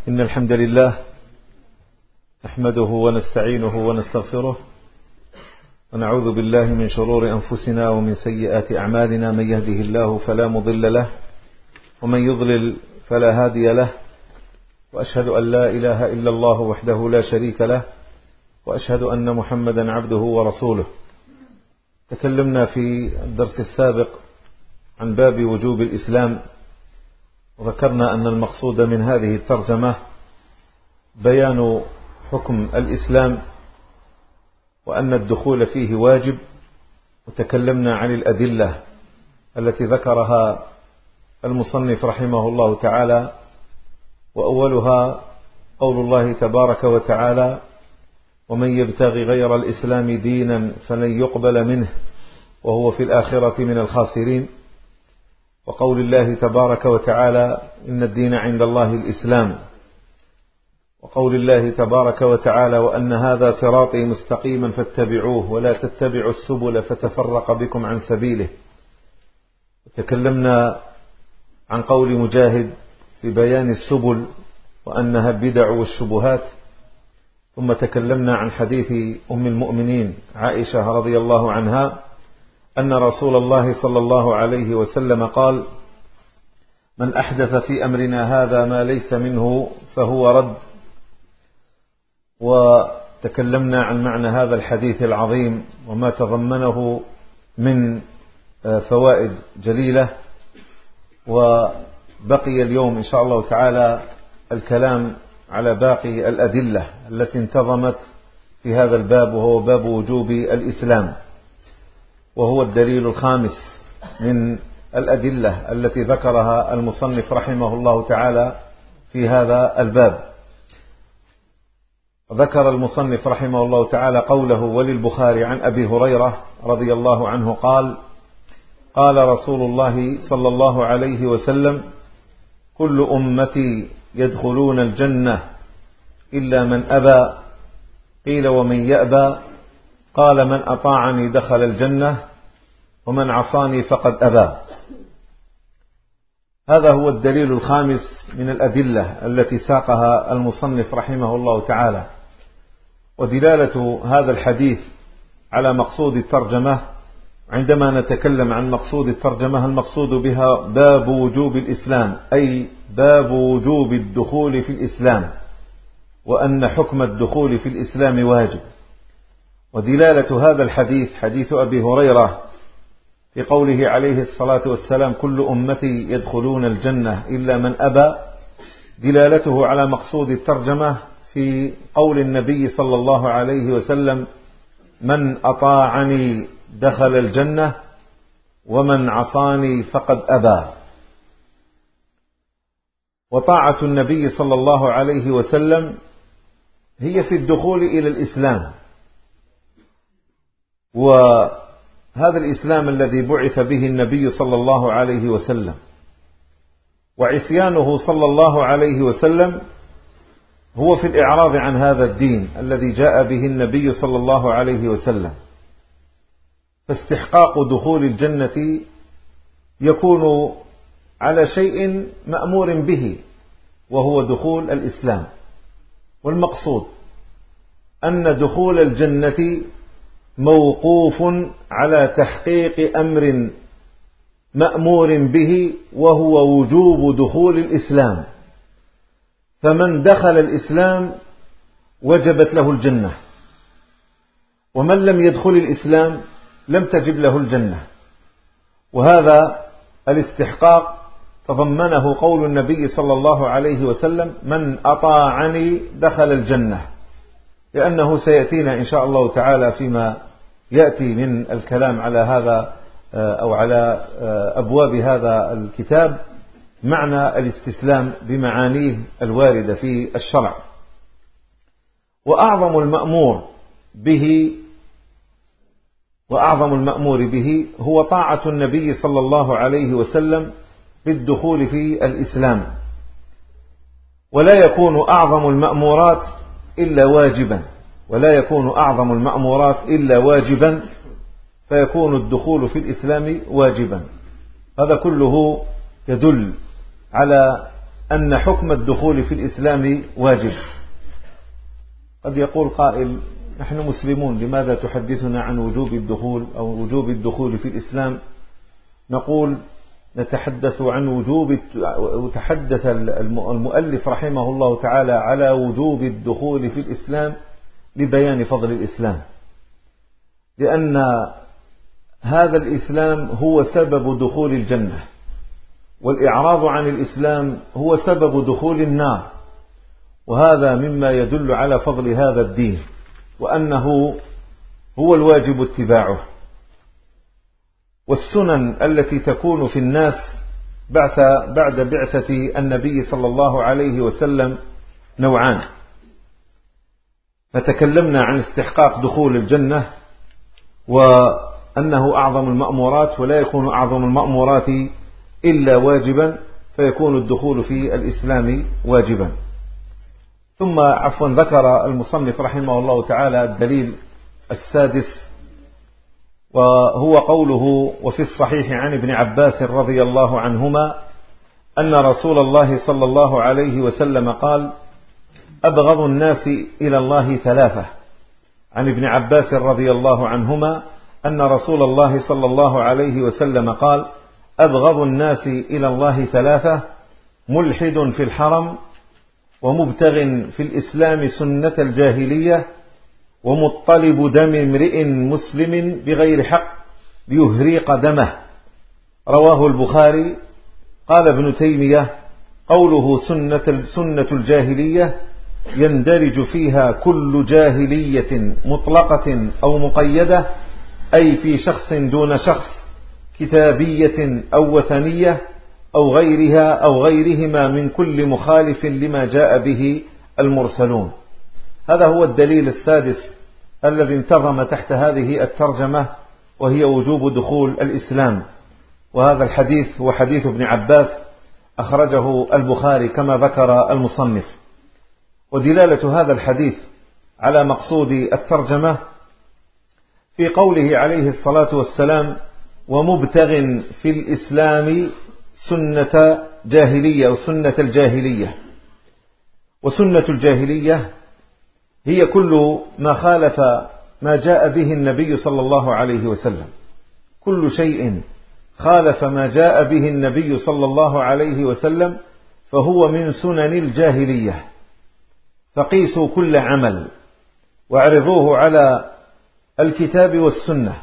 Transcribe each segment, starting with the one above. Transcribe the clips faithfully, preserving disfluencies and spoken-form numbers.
إن الحمد لله نحمده ونستعينه ونستغفره ونعوذ بالله من شرور أنفسنا ومن سيئات أعمالنا. من يهده الله فلا مضل له ومن يضلل فلا هادي له، وأشهد أن لا إله إلا الله وحده لا شريك له، وأشهد أن محمدا عبده ورسوله. تكلمنا في الدرس السابق عن باب وجوب الإسلام، وذكرنا أن المقصود من هذه الترجمة بيان حكم الإسلام وأن الدخول فيه واجب، وتكلمنا عن الأدلة التي ذكرها المصنف رحمه الله تعالى، وأولها قول الله تبارك وتعالى: ومن يبتغي غير الإسلام دينا فلن يقبل منه وهو في الآخرة من الخاسرين. وقول الله تبارك وتعالى: إن الدين عند الله الإسلام. وقول الله تبارك وتعالى: وأن هذا صراطي مستقيما فاتبعوه ولا تتبعوا السبل فتفرق بكم عن سبيله. تكلمنا عن قول مجاهد في بيان السبل وأنها البدع والشبهات. ثم تكلمنا عن حديث أم المؤمنين عائشة رضي الله عنها أن رسول الله صلى الله عليه وسلم قال: من أحدث في أمرنا هذا ما ليس منه فهو رد. وتكلمنا عن معنى هذا الحديث العظيم وما تضمنه من فوائد جليلة. وبقي اليوم إن شاء الله تعالى الكلام على باقي الأدلة التي انتظمت في هذا الباب، وهو باب وجوب الإسلام، وهو الدليل الخامس من الأدلة التي ذكرها المصنف رحمه الله تعالى في هذا الباب. ذكر المصنف رحمه الله تعالى قوله: وللبخاري عن أبي هريرة رضي الله عنه قال: قال رسول الله صلى الله عليه وسلم: كل أمتي يدخلون الجنة إلا من أبى. قيل: ومن يأبى؟ قال: من أطاعني دخل الجنة ومن عصاني فقد أبى. هذا هو الدليل الخامس من الأدلة التي ساقها المصنف رحمه الله تعالى. ودلالة هذا الحديث على مقصود الترجمة، عندما نتكلم عن مقصود الترجمة المقصود بها باب وجوب الإسلام، أي باب وجوب الدخول في الإسلام، وأن حكم الدخول في الإسلام واجب. ودلالة هذا الحديث حديث أبي هريرة في قوله عليه الصلاة والسلام: كل أمتي يدخلون الجنة إلا من أبى، دلالته على مقصود الترجمة في قول النبي صلى الله عليه وسلم: من أطاعني دخل الجنة ومن عصاني فقد أبى. وطاعة النبي صلى الله عليه وسلم هي في الدخول إلى الإسلام، وهذا الإسلام الذي بعث به النبي صلى الله عليه وسلم. وعصيانه صلى الله عليه وسلم هو في الإعراض عن هذا الدين الذي جاء به النبي صلى الله عليه وسلم. فاستحقاق دخول الجنة يكون على شيء مأمور به، وهو دخول الإسلام. والمقصود أن دخول الجنة موقوف على تحقيق أمر مأمور به، وهو وجوب دخول الإسلام. فمن دخل الإسلام وجبت له الجنة، ومن لم يدخل الإسلام لم تجب له الجنة. وهذا الاستحقاق تضمنه قول النبي صلى الله عليه وسلم: من أطاعني دخل الجنة، لأنه سيأتينا إن شاء الله تعالى فيما يأتي من الكلام على هذا أو على أبواب هذا الكتاب معنى الاستسلام بمعانيه الواردة في الشرع. وأعظم المأمور به وأعظم المأمور به هو طاعة النبي صلى الله عليه وسلم بالدخول في الإسلام. ولا يكون أعظم المأمورات إلا واجبا ولا يكون أعظم المأمورات إلا واجبا فيكون الدخول في الإسلام واجبا. هذا كله يدل على أن حكم الدخول في الإسلام واجب. قد يقول قائل: نحن مسلمون، لماذا تحدثنا عن وجوب الدخول أو وجوب الدخول في الإسلام؟ نقول: نتحدث عن وجوب، وتحدث المؤلف رحمه الله تعالى على وجوب الدخول في الإسلام لبيان فضل الإسلام، لأن هذا الإسلام هو سبب دخول الجنة، والإعراض عن الإسلام هو سبب دخول النار، وهذا مما يدل على فضل هذا الدين وأنه هو الواجب اتباعه. والسنن التي تكون في الناس بعد بعثة النبي صلى الله عليه وسلم نوعان. فتكلمنا عن استحقاق دخول الجنة وأنه أعظم المأمورات، ولا يكون أعظم المأمورات إلا واجبا، فيكون الدخول في الإسلام واجبا. ثم عفوا ذكر المصنف رحمه الله تعالى الدليل السادس، وهو قوله: وفي الصحيح عن ابن عباس رضي الله عنهما أن رسول الله صلى الله عليه وسلم قال: أبغض الناس إلى الله ثلاثة. عن ابن عباس رضي الله عنهما أن رسول الله صلى الله عليه وسلم قال: أبغض الناس إلى الله ثلاثة: ملحد في الحرم، ومبتغ في الإسلام سنة الجاهلية، ومطلب دم امرئ مسلم بغير حق ليهريق دمه. رواه البخاري. قال ابن تيمية: قوله سنة, سنة الجاهلية يندرج فيها كل جاهلية مطلقة أو مقيدة، أي في شخص دون شخص، كتابية أو وثنية أو غيرها أو غيرهما من كل مخالف لما جاء به المرسلون. هذا هو الدليل السادس الذي انتظم تحت هذه الترجمة، وهي وجوب دخول الإسلام. وهذا الحديث هو حديث ابن عباس، أخرجه البخاري كما ذكر المصنف. ودلالة هذا الحديث على مقصود الترجمة في قوله عليه الصلاة والسلام: ومبتغ في الإسلام سنة جاهلية أو سنة الجاهلية. وسنة الجاهلية هي كل ما خالف ما جاء به النبي صلى الله عليه وسلم، كل شيء خالف ما جاء به النبي صلى الله عليه وسلم فهو من سنن الجاهلية. فقيسوا كل عمل واعرضوه على الكتاب والسنة،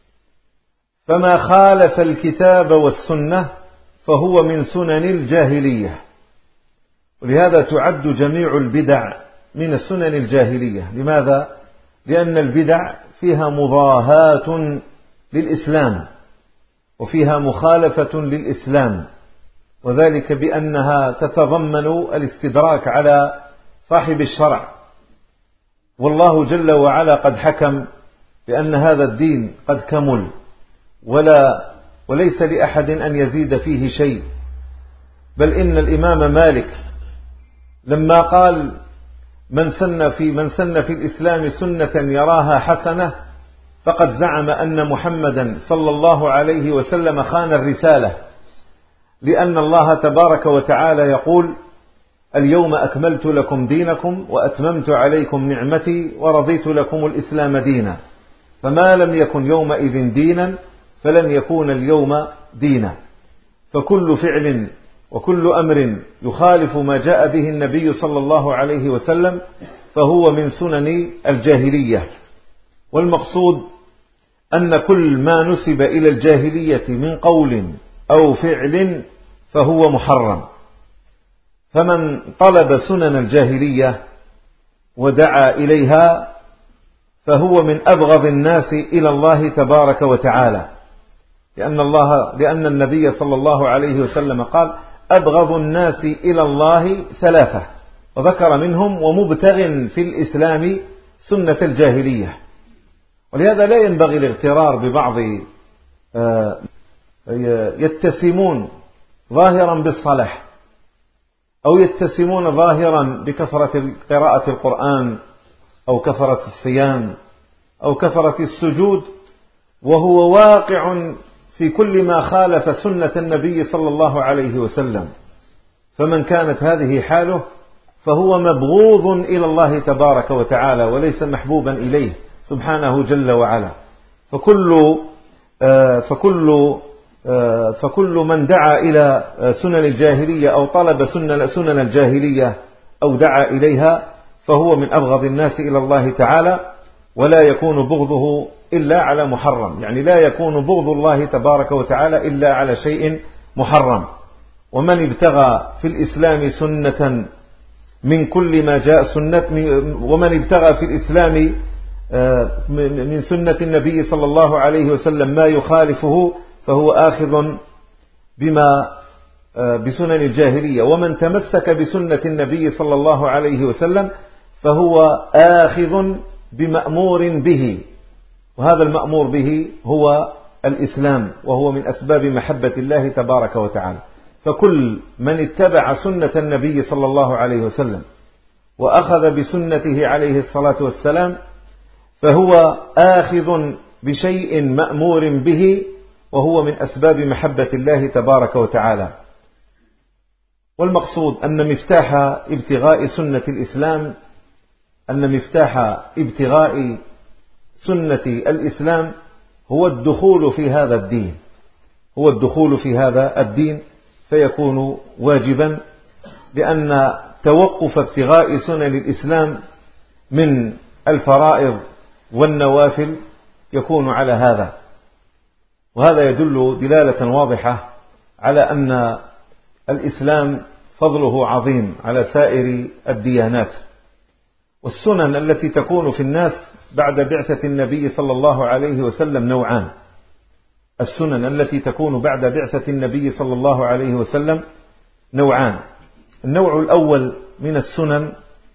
فما خالف الكتاب والسنة فهو من سنن الجاهلية. ولهذا تعد جميع البدع من السنن الجاهلية. لماذا؟ لأن البدع فيها مضاهاة للإسلام وفيها مخالفة للإسلام، وذلك بأنها تتضمن الاستدراك على صاحب الشرع. والله جل وعلا قد حكم بأن هذا الدين قد كمل، ولا وليس لأحد أن يزيد فيه شيء. بل إن الإمام مالك لما قال: من سن في من سن في الإسلام سنة يراها حسنة فقد زعم أن محمدا صلى الله عليه وسلم خان الرسالة، لأن الله تبارك وتعالى يقول: اليوم أكملت لكم دينكم وأتممت عليكم نعمتي ورضيت لكم الإسلام دينا، فما لم يكن يومئذ دينا فلن يكون اليوم دينا. فكل فعل وكل أمر يخالف ما جاء به النبي صلى الله عليه وسلم فهو من سنن الجاهلية. والمقصود أن كل ما نسب إلى الجاهلية من قول أو فعل فهو محرم. فمن طلب سنن الجاهلية ودعا إليها فهو من أبغض الناس إلى الله تبارك وتعالى، لأن الله لأن النبي صلى الله عليه وسلم قال: أبغض الناس إلى الله ثلاثة، وذكر منهم: ومبتغ في الإسلام سنة الجاهلية. ولهذا لا ينبغي الاغترار ببعض يتسمون ظاهرا بالصلاح أو يتسمون ظاهرا بكثرة قراءة القرآن أو كثرة الصيام أو كثرة السجود، وهو واقع في كل ما خالف سنة النبي صلى الله عليه وسلم. فمن كانت هذه حاله فهو مبغوض إلى الله تبارك وتعالى وليس محبوبا إليه سبحانه جل وعلا. فكل فكل فكل من دعا إلى سنن الجاهلية أو طلب سنن الجاهلية أو دعا إليها فهو من أبغض الناس إلى الله تعالى، ولا يكون بغضه إلا على محرم، يعني لا يكون بغض الله تبارك وتعالى إلا على شيء محرم. ومن ابتغى في الإسلام سنة من كل ما جاء سنة ومن ابتغى في الإسلام من سنة النبي صلى الله عليه وسلم ما يخالفه فهو آخذ بما بسنن الجاهلية، ومن تمسك بسنة النبي صلى الله عليه وسلم فهو آخذ بمأمور به، وهذا المأمور به هو الإسلام، وهو من أسباب محبة الله تبارك وتعالى. فكل من اتبع سنة النبي صلى الله عليه وسلم وأخذ بسنته عليه الصلاة والسلام فهو آخذ بشيء مأمور به، وهو من أسباب محبة الله تبارك وتعالى. والمقصود أن مفتاح ابتغاء سنة الإسلام أن مفتاح ابتغاء سنة الإسلام هو الدخول في هذا الدين هو الدخول في هذا الدين فيكون واجبا، لأن توقف ابتغاء سنن الإسلام من الفرائض والنوافل يكون على هذا. وهذا يدل دلالة واضحة على أن الإسلام فضله عظيم على سائر الديانات. والسنن التي تكون في الناس بعد بعثة النبي صلى الله عليه وسلم نوعان. السنن التي تكون بعد بعثة النبي صلى الله عليه وسلم نوعان. النوع الأول من السنن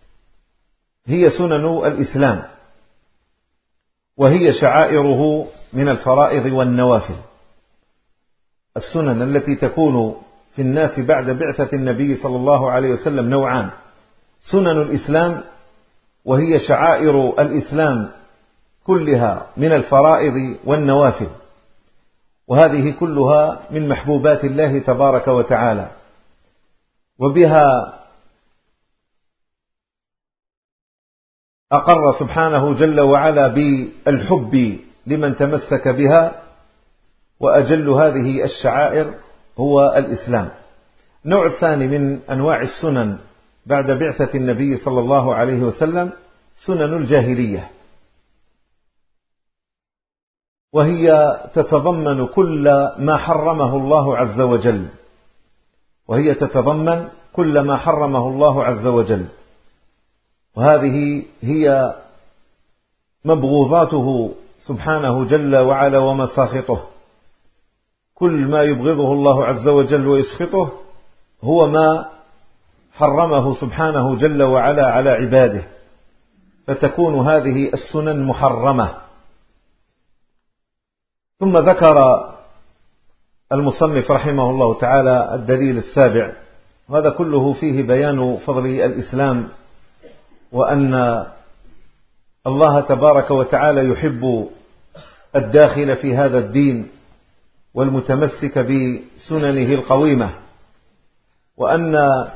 هي سنن الإسلام، وهي شعائره من الفرائض والنوافل. السنن التي تكون في الناس بعد بعثة النبي صلى الله عليه وسلم نوعان: سنن الإسلام، وهي شعائر الإسلام كلها من الفرائض والنوافل، وهذه كلها من محبوبات الله تبارك وتعالى، وبها أقر سبحانه جل وعلا بالحب لمن تمسك بها، وأجل هذه الشعائر هو الإسلام. النوع الثاني من أنواع السنن بعد بعثة النبي صلى الله عليه وسلم سنن الجاهلية، وهي تتضمن كل ما حرمه الله عز وجل وهي تتضمن كل ما حرمه الله عز وجل وهذه هي مبغوضاته سبحانه جل وعلا ومساخطه. كل ما يبغضه الله عز وجل ويسخطه هو ما حرمه سبحانه جل وعلا على عباده، فتكون هذه السنن محرمة. ثم ذكر المصنف رحمه الله تعالى الدليل السابع، وهذا كله فيه بيان فضل الإسلام، وأن الله تبارك وتعالى يحب الداخل في هذا الدين والمتمسك بسننه القويمة، وأن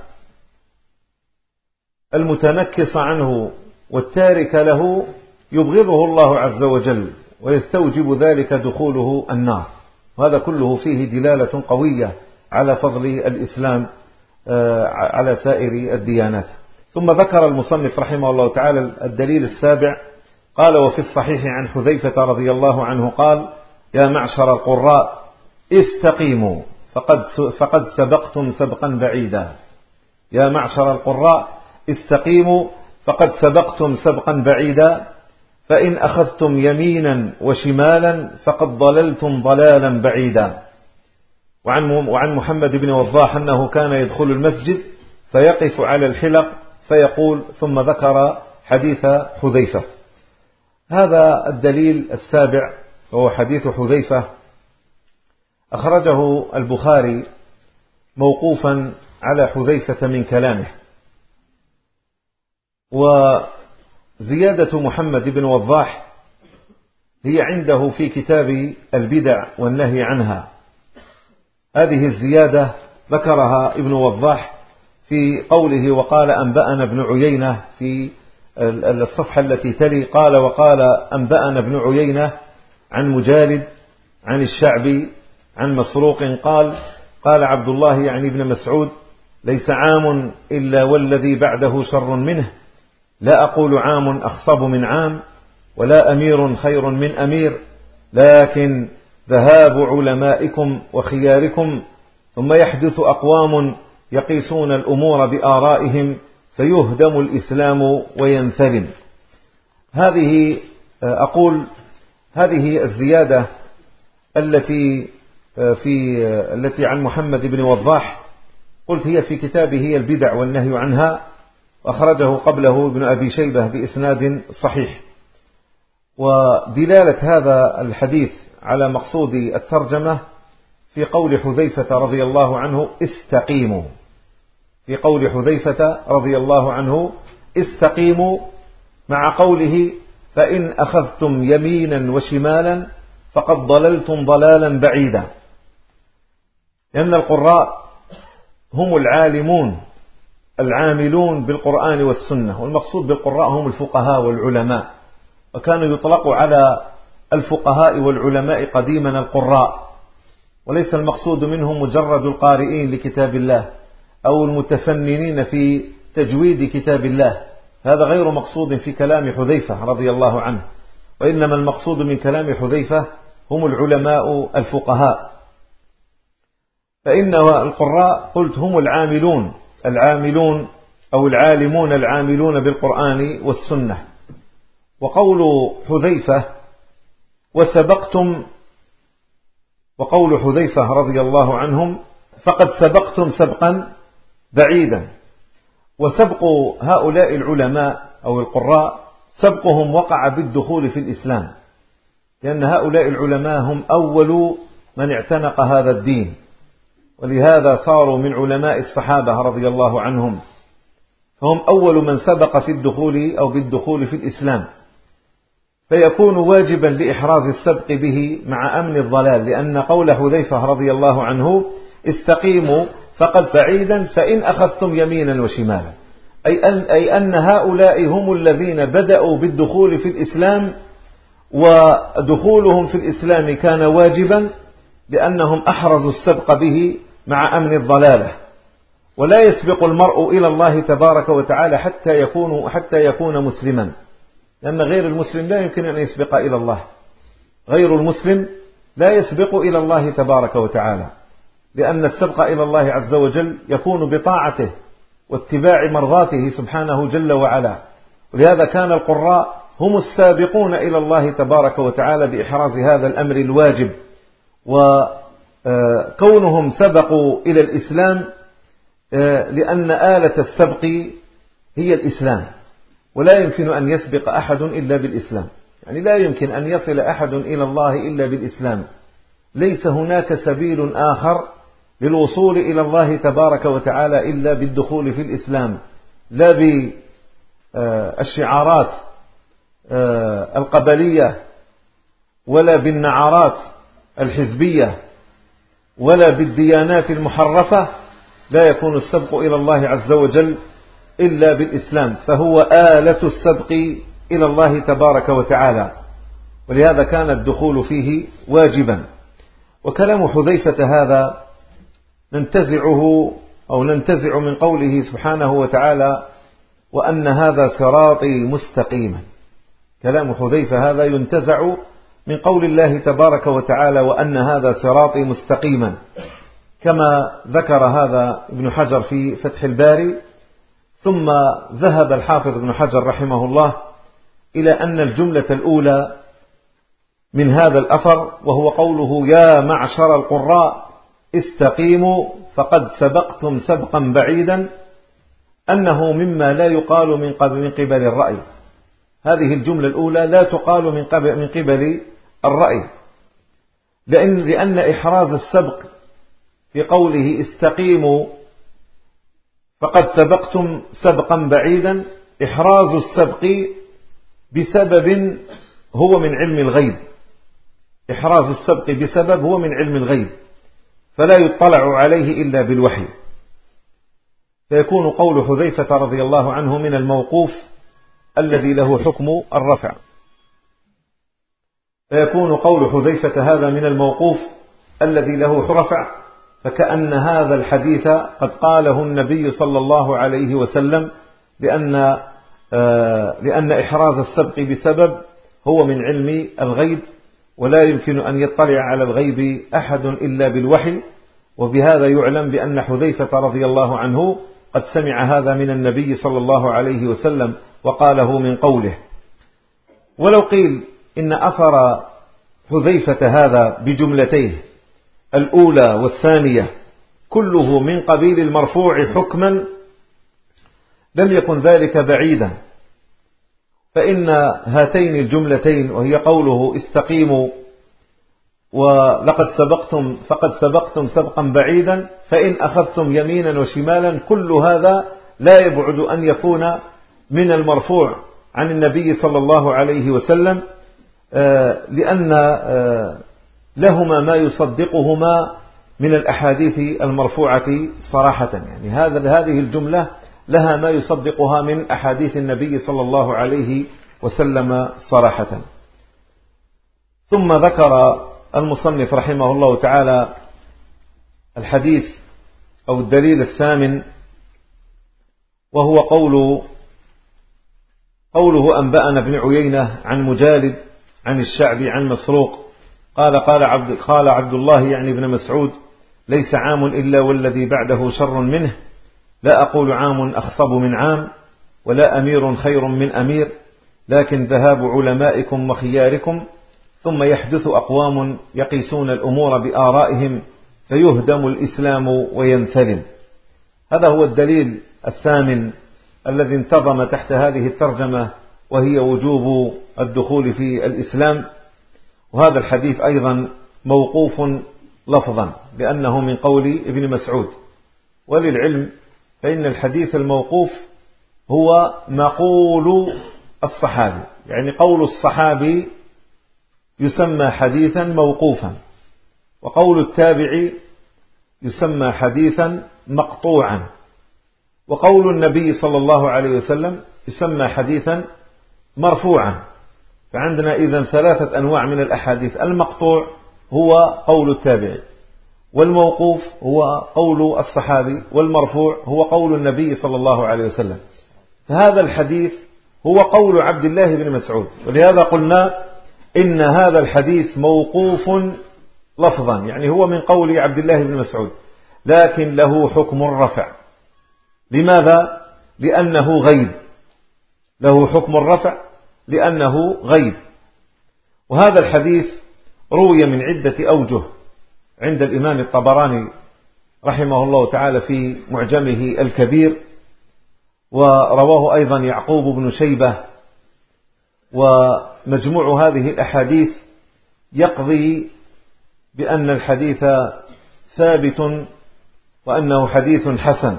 المتنكص عنه والتارك له يبغضه الله عز وجل ويستوجب ذلك دخوله النار. وهذا كله فيه دلالة قوية على فضل الإسلام على سائر الديانات. ثم ذكر المصنف رحمه الله تعالى الدليل السابع، قال: وفي الصحيح عن حذيفة رضي الله عنه قال: يا معشر القراء استقيموا فقد فقد سبقتم سبقا بعيدا. يا معشر القراء استقيموا فقد سبقتم سبقا بعيدا، فإن أخذتم يمينا وشمالا فقد ضللتم ضلالا بعيدا. وعن محمد بن وضاح أنه كان يدخل المسجد فيقف على الحلق فيقول، ثم ذكر حديث حذيفة. هذا الدليل السابع وهو حديث حذيفة أخرجه البخاري موقوفا على حذيفة من كلامه. وزيادة محمد بن وضاح هي عنده في كتاب البدع والنهي عنها. هذه الزيادة ذكرها ابن وضاح في قوله وقال أنبأنا ابن عيينة في الصفحة التي تلي، قال وقال أنبأنا ابن عيينة عن مجالد عن الشعبي عن مسروق قال قال عبد الله يعني ابن مسعود ليس عام إلا والذي بعده شر منه، لا أقول عام أخصب من عام ولا أمير خير من أمير، لكن ذهاب علمائكم وخياركم ثم يحدث أقوام يقيسون الأمور بآرائهم فيهدم الإسلام وينثلم. هذه أقول هذه الزيادة التي في التي عن محمد بن وضاح قلت هي في كتابه البدع والنهي عنها، وأخرجه قبله ابن أبي شيبة بإسناد صحيح. ودلالة هذا الحديث على مقصود الترجمة في قول حذيفة رضي الله عنه استقيموا، في قول حذيفة رضي الله عنه استقيموا، مع قوله فإن أخذتم يمينا وشمالا فقد ضللتم ضلالا بعيدا، لأن القراء هم العالمون العاملون بالقرآن والسنة، والمقصود بالقراء هم الفقهاء والعلماء، وكان يطلق على الفقهاء والعلماء قديما القراء، وليس المقصود منهم مجرد القارئين لكتاب الله أو المتفننين في تجويد كتاب الله، هذا غير مقصود في كلام حذيفة رضي الله عنه، وإنما المقصود من كلام حذيفة هم العلماء الفقهاء. فإن القراء قلت هم العاملون العاملون أو العالمون العاملون بالقرآن والسنة. وقول حذيفة وسبقتم، وقول حذيفة رضي الله عنهم فقد سبقتم سبقا بعيدا، وسبق هؤلاء العلماء أو القراء سبقهم وقع بالدخول في الإسلام، لأن هؤلاء العلماء هم أول من اعتنق هذا الدين، ولهذا صاروا من علماء الصحابة رضي الله عنهم، فهم أول من سبق في الدخول أو بالدخول في الإسلام، فيكون واجبا لإحراز السبق به مع أمن الضلال، لأن قول حذيفة رضي الله عنه استقيموا فقد بعيدا فإن أخذتم يمينا وشمالا، أي أن, أي أن هؤلاء هم الذين بدأوا بالدخول في الإسلام، ودخولهم في الإسلام كان واجبا لأنهم أحرزوا السبق به مع أمن الضلالة. ولا يسبق المرء إلى الله تبارك وتعالى حتى يكون, حتى يكون مسلما، لأن غير المسلم لا يمكن أن يسبق إلى الله، غير المسلم لا يسبق إلى الله تبارك وتعالى، لأن السبق إلى الله عز وجل يكون بطاعته واتباع مرضاته سبحانه جل وعلا. ولهذا كان القراء هم السابقون إلى الله تبارك وتعالى بإحراز هذا الأمر الواجب، وكونهم سبقوا إلى الإسلام لأن آلة السبق هي الإسلام، ولا يمكن أن يسبق أحد إلا بالإسلام، يعني لا يمكن أن يصل أحد إلى الله إلا بالإسلام، ليس هناك سبيل آخر للوصول إلى الله تبارك وتعالى إلا بالدخول في الإسلام، لا بالشعارات القبلية ولا بالنعرات الحزبية ولا بالديانات المحرفة، لا يكون السبق إلى الله عز وجل إلا بالإسلام، فهو آلة السبق إلى الله تبارك وتعالى، ولهذا كان الدخول فيه واجبا. وكلام حذيفة هذا ننتزعه أو ننتزع من قوله سبحانه وتعالى وأن هذا صراطي مستقيما، كلام حذيفة هذا ينتزع من قول الله تبارك وتعالى وأن هذا صراطي مستقيما، كما ذكر هذا ابن حجر في فتح الباري. ثم ذهب الحافظ ابن حجر رحمه الله إلى أن الجملة الأولى من هذا الأثر وهو قوله يا معشر القراء استقيموا فقد سبقتم سبقا بعيدا، أنه مما لا يقال من قبل, من قبل الرأي. هذه الجملة الأولى لا تقال من قبل, من قبل الرأي، لأن, لأن إحراز السبق في قوله استقيموا فقد سبقتم سبقا بعيدا، إحراز السبق بسبب هو من علم الغيب، إحراز السبق بسبب هو من علم الغيب، فلا يطلع عليه إلا بالوحي. فيكون قول حذيفة رضي الله عنه من الموقوف الذي له حكم الرفع، فيكون قول حذيفة هذا من الموقوف الذي له رفع، فكأن هذا الحديث قد قاله النبي صلى الله عليه وسلم، لأن لأن إحراز السبق بسبب هو من علم الغيب، ولا يمكن أن يطلع على الغيب أحد إلا بالوحي، وبهذا يعلم بأن حذيفة رضي الله عنه قد سمع هذا من النبي صلى الله عليه وسلم وقاله من قوله. ولو قيل إن أثر حذيفة هذا بجملتيه الأولى والثانية كله من قبيل المرفوع حكما لم يكن ذلك بعيدا، فإن هاتين الجملتين وهي قوله استقيموا ولقد سبقتم فقد سبقتم سبقا بعيدا فإن أخذتم يمينا وشمالا، كل هذا لا يبعد أن يكون من المرفوع عن النبي صلى الله عليه وسلم، لأن لهما ما يصدقهما من الأحاديث المرفوعة صراحة. يعني هذا هذه الجملة لها ما يصدقها من أحاديث النبي صلى الله عليه وسلم صراحة. ثم ذكر المصنف رحمه الله تعالى الحديث أو الدليل الثامن، وهو قول قوله أنبأنا ابن عيينة عن مجالد عن الشعبي عن مسروق قال قال عبد, قال عبد الله يعني ابن مسعود ليس عام إلا والذي بعده شر منه، لا أقول عام أخصب من عام ولا أمير خير من أمير، لكن ذهاب علمائكم وخياركم، ثم يحدث أقوام يقيسون الأمور بآرائهم فيهدم الإسلام وينثلم. هذا هو الدليل الثامن الذي انتظم تحت هذه الترجمة، وهي وجوب الدخول في الإسلام. وهذا الحديث أيضا موقوف لفظا لأنه من قول ابن مسعود، وللعلم فإن الحديث الموقوف هو مقول الصحابي، يعني قول الصحابي يسمى حديثا موقوفا، وقول التابعي يسمى حديثا مقطوعا، وقول النبي صلى الله عليه وسلم يسمى حديثا مرفوعا. فعندنا إذن ثلاثة أنواع من الأحاديث: المقطوع هو قول التابعي، والموقوف هو قول الصحابي، والمرفوع هو قول النبي صلى الله عليه وسلم. فهذا الحديث هو قول عبد الله بن مسعود، ولهذا قلنا إن هذا الحديث موقوف لفظا، يعني هو من قول عبد الله بن مسعود، لكن له حكم الرفع. لماذا؟ لأنه غيب، له حكم الرفع لأنه غيب. وهذا الحديث روي من عدة أوجه عند الإمام الطبراني رحمه الله تعالى في معجمه الكبير، ورواه أيضا يعقوب بن شيبة. ومجموع هذه الأحاديث يقضي بأن الحديث ثابت وأنه حديث حسن.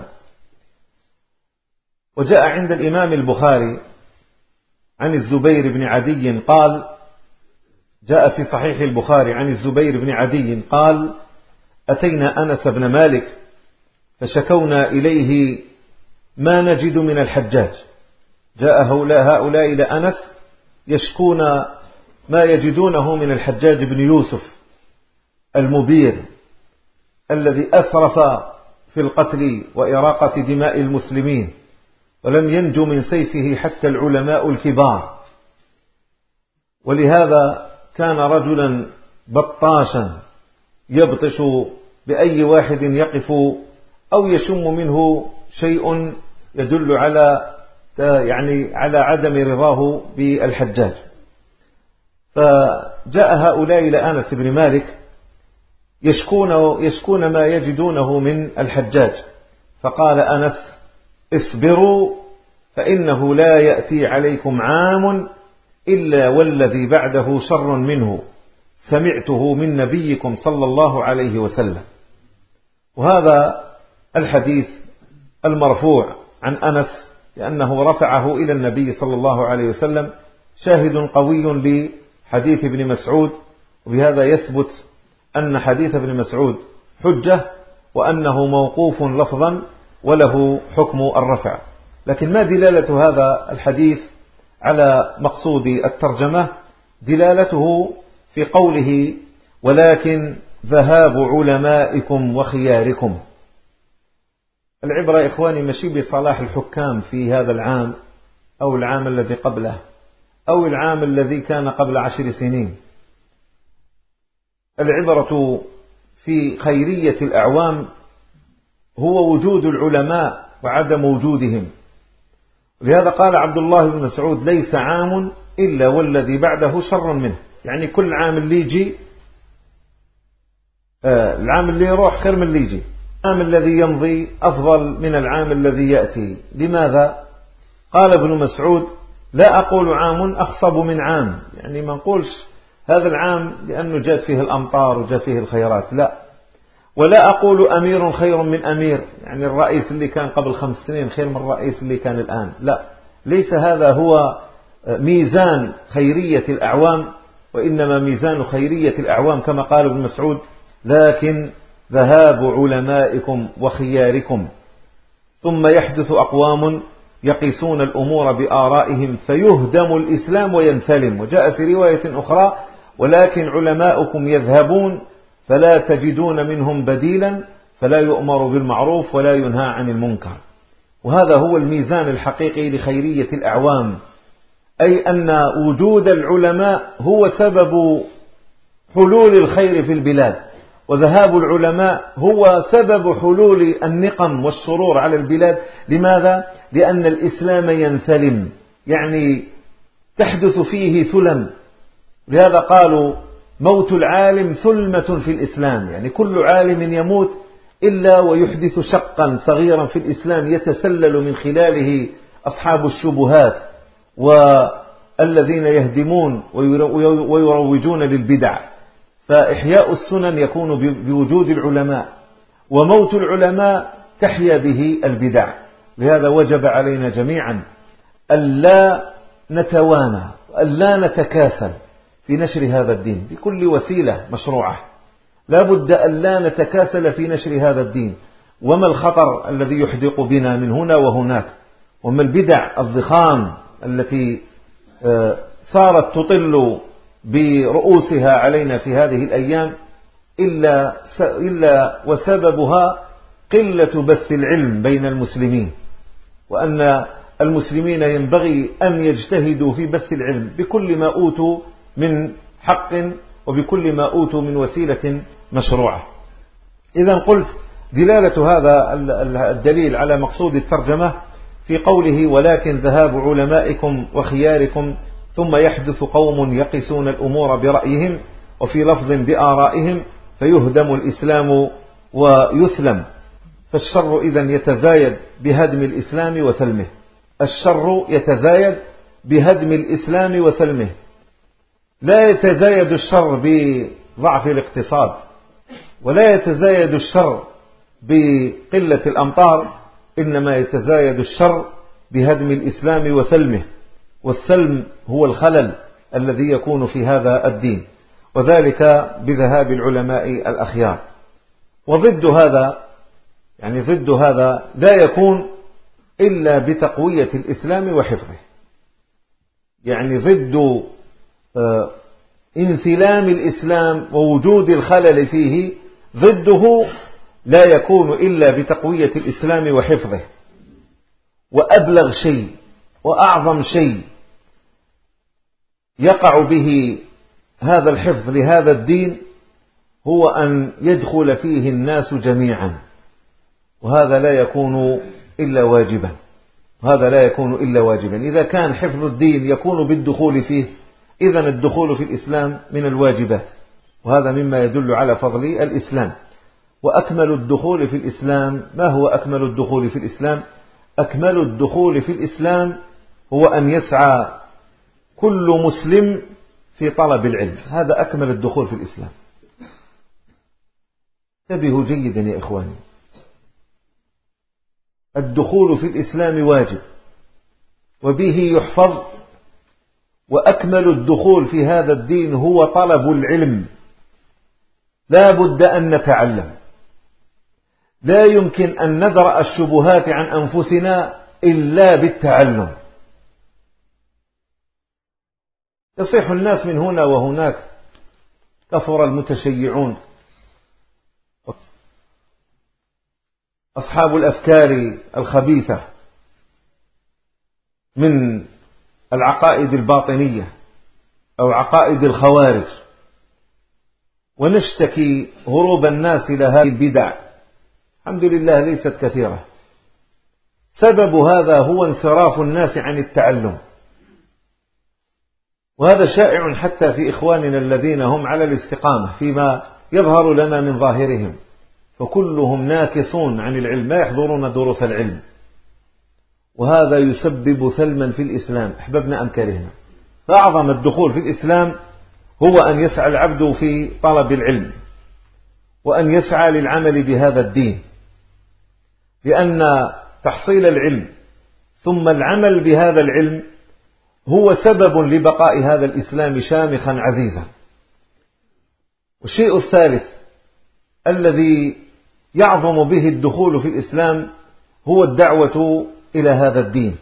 وجاء عند الإمام البخاري عن الزبير بن عدي قال، جاء في صحيح البخاري عن الزبير بن عدي قال: أتينا أنس بن مالك فشكونا إليه ما نجد من الحجاج. جاء هؤلاء إلى أنس يشكون ما يجدونه من الحجاج بن يوسف المبير الذي أسرف في القتل وإراقة دماء المسلمين، ولم ينجو من سيفه حتى العلماء الكبار. ولهذا كان رجلا بطاشا يبطش بأي واحد يقف أو يشم منه شيء يدل على يعني على عدم رضاه بالحجاج. فجاء هؤلاء إلى أنس بن مالك يشكون, يشكون ما يجدونه من الحجاج، فقال أنس: اصبروا فإنه لا يأتي عليكم عام إلا والذي بعده شر منه، سمعته من نبيكم صلى الله عليه وسلم. وهذا الحديث المرفوع عن أنس لأنه رفعه إلى النبي صلى الله عليه وسلم شاهد قوي لحديث ابن مسعود، وبهذا يثبت أن حديث ابن مسعود حجة، وأنه موقوف لفظا وله حكم الرفع. لكن ما دلالة هذا الحديث على مقصود الترجمة؟ دلالته في قوله ولكن ذهاب علمائكم وخياركم. العبرة إخواني مشي بصلاح الحكام في هذا العام أو العام الذي قبله أو العام الذي كان قبل عشر سنين. العبرة في خيرية الأعوام هو وجود العلماء وعدم وجودهم. لهذا قال عبد الله بن مسعود ليس عام إلا والذي بعده شر منه، يعني كل عام اللي يجي آه العام اللي يروح خير من اللي يجي، العام الذي يمضي أفضل من العام الذي يأتي. لماذا؟ قال ابن مسعود لا أقول عام أخصب من عام، يعني ما نقولش هذا العام لأنه جاءت فيه الأمطار وجاء فيه الخيرات، لا. ولا أقول أمير خير من أمير، يعني الرئيس اللي كان قبل خمس سنين خير من الرئيس اللي كان الآن، لا. ليس هذا هو ميزان خيرية الأعوام، وإنما ميزان خيرية الأعوام كما قال ابن مسعود لكن ذهاب علمائكم وخياركم. ثم يحدث أقوام يقيسون الأمور بآرائهم فيهدم الإسلام وينثلم. وجاء في رواية أخرى ولكن علماؤكم يذهبون فلا تجدون منهم بديلا فلا يؤمر بالمعروف ولا ينهى عن المنكر. وهذا هو الميزان الحقيقي لخيرية الأعوام، أي أن وجود العلماء هو سبب حلول الخير في البلاد، وذهاب العلماء هو سبب حلول النقم والشرور على البلاد. لماذا؟ لأن الإسلام ينثلم، يعني تحدث فيه ثلم. لهذا قالوا موت العالم ثلمة في الإسلام، يعني كل عالم يموت إلا ويحدث شقا صغيرا في الإسلام يتسلل من خلاله أصحاب الشبهات والذين يهدمون ويروجون للبدع. فإحياء السنن يكون بوجود العلماء، وموت العلماء تحيا به البدع. لهذا وجب علينا جميعا ألا نتوانى، ألا نتكاسل في نشر هذا الدين بكل وسيلة مشروعة. لا بد ألا نتكاسل في نشر هذا الدين. وما الخطر الذي يحدق بنا من هنا وهناك، وما البدع الضخام التي صارت تطل برؤوسها علينا في هذه الأيام إلا, إلا وسببها قلة بث العلم بين المسلمين، وأن المسلمين ينبغي أن يجتهدوا في بث العلم بكل ما أوتوا من حق وبكل ما أوتوا من وسيلة مشروعة. إذا قلت دلالة هذا الدليل على مقصود الترجمة في قوله ولكن ذهاب علمائكم وخياركم ثم يحدث قوم يقيسون الأمور برأيهم وفي لفظ بآرائهم فيهدم الإسلام ويثلم. فالشر إذن يتزايد بهدم الإسلام وثلمه. الشر يتزايد بهدم الإسلام وثلمه. لا يتزايد الشر بضعف الاقتصاد، ولا يتزايد الشر بقلة الأمطار، إنما يتزايد الشر بهدم الإسلام وثلمه. والثلم هو الخلل الذي يكون في هذا الدين، وذلك بذهاب العلماء الأخيار. وضد هذا يعني ضد هذا لا يكون إلا بتقوية الإسلام وحفظه. يعني ضد انثلام الإسلام ووجود الخلل فيه، ضده لا يكون إلا بتقوية الإسلام وحفظه. وأبلغ شيء وأعظم شيء يقع به هذا الحفظ لهذا الدين هو أن يدخل فيه الناس جميعا، وهذا لا يكون إلا واجبا. هذا لا يكون إلا واجبا. إذا كان حفظ الدين يكون بالدخول فيه، إذن الدخول في الإسلام من الواجبات، وهذا مما يدل على فضل الإسلام. وأكمل الدخول في الإسلام، ما هو أكمل الدخول في الإسلام؟ أكمل الدخول في الإسلام هو أن يسعى كل مسلم في طلب العلم. هذا أكمل الدخول في الإسلام. انتبهوا جيدا يا إخواني، الدخول في الإسلام واجب وبه يحفظ. وأكمل الدخول في هذا الدين هو طلب العلم. لا بد أن نتعلم، لا يمكن أن ندرأ الشبهات عن أنفسنا إلا بالتعلم. يصيح الناس من هنا وهناك، كثر المتشيعون، أصحاب الأفكار الخبيثة من العقائد الباطنية أو عقائد الخوارج، ونشتكي هروب الناس إلى هذه البدع. الحمد لله ليست كثيرة. سبب هذا هو انصراف الناس عن التعلم، وهذا شائع حتى في إخواننا الذين هم على الاستقامة فيما يظهر لنا من ظاهرهم، فكلهم ناكصون عن العلم، لا يحضرون دروس العلم، وهذا يسبب ثلما في الإسلام أحببنا أم كرهنا. فأعظم الدخول في الإسلام هو أن يسعى العبد في طلب العلم، وأن يسعى للعمل بهذا الدين، لأن تحصيل العلم ثم العمل بهذا العلم هو سبب لبقاء هذا الإسلام شامخا عزيزا. والشيء الثالث الذي يعظم به الدخول في الإسلام هو الدعوة إلى هذا الدين،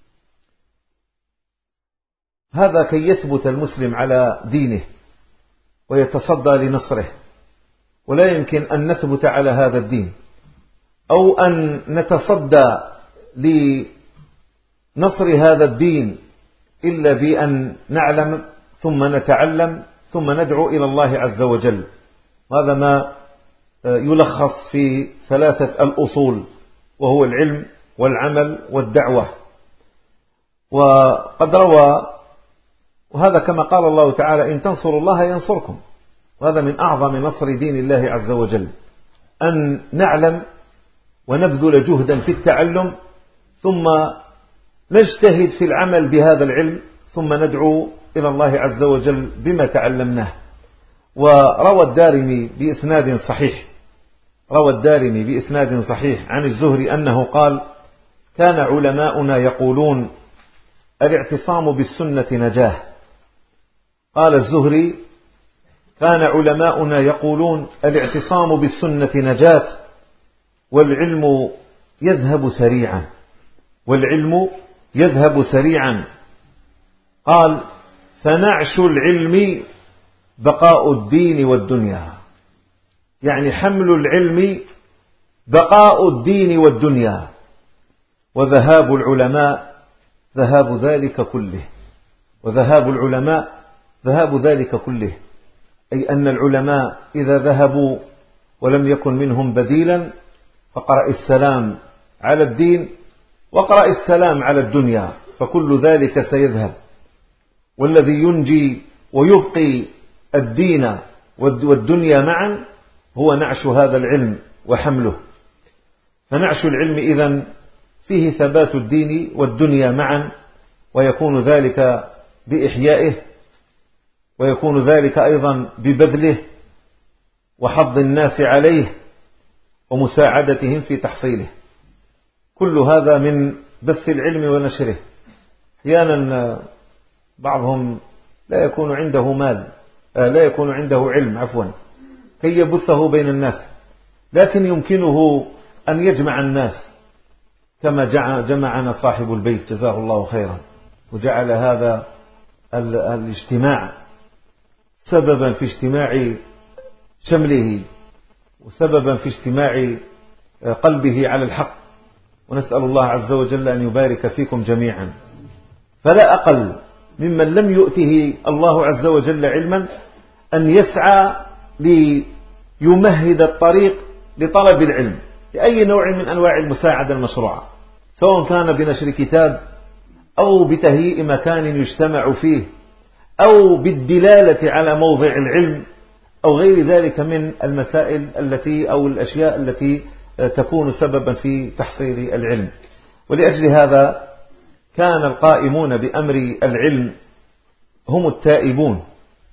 هذا كي يثبت المسلم على دينه ويتصدى لنصره. ولا يمكن أن نثبت على هذا الدين أو أن نتصدى لنصر هذا الدين إلا بأن نعلم ثم نتعلم ثم ندعو إلى الله عز وجل. وهذا ما يلخص في ثلاثة الأصول، وهو العلم والعمل والدعوة. وقد روى، وهذا كما قال الله تعالى: إن تنصروا الله ينصركم. وهذا من أعظم نصر دين الله عز وجل، أن نعلم ونبذل جهدا في التعلم ثم نجتهد في العمل بهذا العلم ثم ندعو إلى الله عز وجل بما تعلمناه. وروى الدارمي بإسناد صحيح روى الدارمي بإسناد صحيح عن الزهري أنه قال: كان علماؤنا يقولون الاعتصام بالسنة نجاة. قال الزهري: كان علماؤنا يقولون الاعتصام بالسنة نجاة، والعلم يذهب سريعا والعلم يذهب سريعا. قال: فنعش العلم بقاء الدين والدنيا، يعني حمل العلم بقاء الدين والدنيا، وذهاب العلماء ذهاب ذلك كله وذهاب العلماء ذهاب ذلك كله أي أن العلماء إذا ذهبوا ولم يكن منهم بديلا فقرأ السلام على الدين وقرأ السلام على الدنيا، فكل ذلك سيذهب. والذي ينجي ويبقي الدين والدنيا معا هو نعش هذا العلم وحمله. فنعش العلم إذن فيه ثبات الدين والدنيا معا، ويكون ذلك بإحيائه، ويكون ذلك أيضا ببذله وحض الناس عليه ومساعدتهم في تحصيله. كل هذا من بث العلم ونشره. أحيانا بعضهم لا يكون عنده مال لا يكون عنده علم عفوا كي يبثه بين الناس، لكن يمكنه أن يجمع الناس كما جمعنا صاحب البيت جزاه الله خيرا، وجعل هذا الاجتماع سببا في اجتماع شمله وسببا في اجتماع قلبه على الحق. ونسأل الله عز وجل أن يبارك فيكم جميعا. فلا أقل ممن لم يؤته الله عز وجل علما أن يسعى ليمهد الطريق لطلب العلم بأي نوع من أنواع المساعدة المشروعة، سواء كان بنشر كتاب أو بتهيئ مكان يجتمع فيه أو بالدلالة على موضع العلم أو غير ذلك من المسائل التي أو الأشياء التي تكون سببا في تحصيل العلم. ولأجل هذا كان القائمون بأمر العلم هم التائبون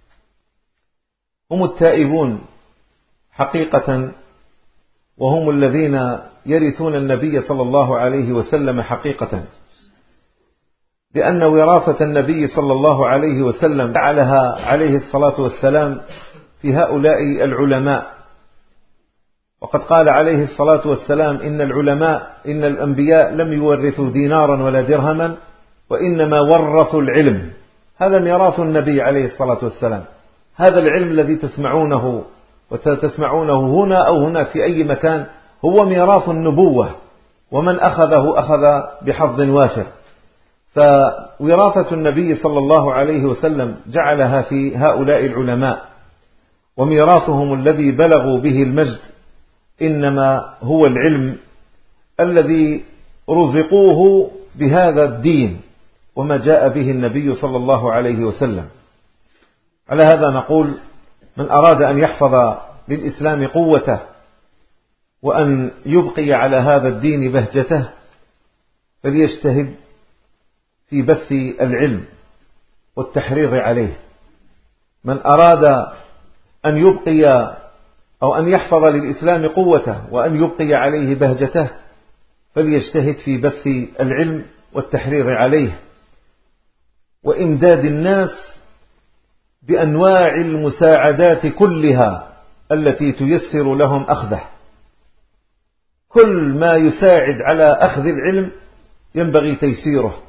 هم التائبون حقيقة، وهم الذين يرثون النبي صلى الله عليه وسلم حقيقة، لأن وراثة النبي صلى الله عليه وسلم جعلها عليه الصلاة والسلام في هؤلاء العلماء وقد قال عليه الصلاة والسلام إن العلماء إن الأنبياء لم يورثوا دينارا ولا درهما وإنما ورثوا العلم. هذا ميراث النبي عليه الصلاة والسلام. هذا العلم الذي تسمعونه وتسمعونه هنا أو هناك في أي مكان هو ميراث النبوة، ومن أخذه أخذ بحظ وافر. فوراثة النبي صلى الله عليه وسلم جعلها في هؤلاء العلماء، وميراثهم الذي بلغوا به المجد إنما هو العلم الذي رزقوه بهذا الدين وما جاء به النبي صلى الله عليه وسلم. على هذا نقول: من أراد أن يحفظ للإسلام قوته وأن يبقي على هذا الدين بهجته فليجتهد في بث العلم والتحريض عليه. من أراد أن يبقي أو أن يحفظ للإسلام قوته وأن يبقي عليه بهجته فليجتهد في بث العلم والتحريض عليه وإمداد الناس بأنواع المساعدات كلها التي تيسر لهم أخذه. كل ما يساعد على أخذ العلم ينبغي تيسيره.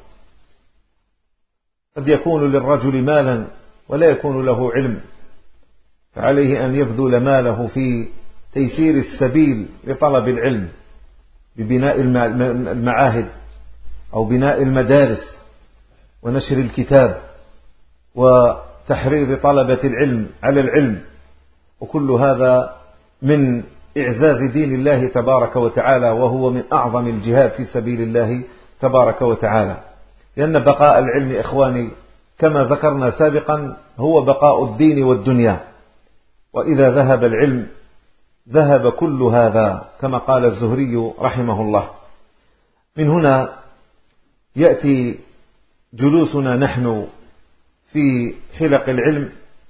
قد يكون للرجل مالا ولا يكون له علم، فعليه أن يبذل ماله في تيسير السبيل لطلب العلم ببناء المعاهد أو بناء المدارس ونشر الكتاب وتحريض طلبة العلم على العلم، وكل هذا من إعزاز دين الله تبارك وتعالى، وهو من أعظم الجهاد في سبيل الله تبارك وتعالى. لأن بقاء العلم إخواني كما ذكرنا سابقا هو بقاء الدين والدنيا، وإذا ذهب العلم ذهب كل هذا كما قال الزهري رحمه الله. من هنا يأتي جلوسنا نحن في حلق العلم.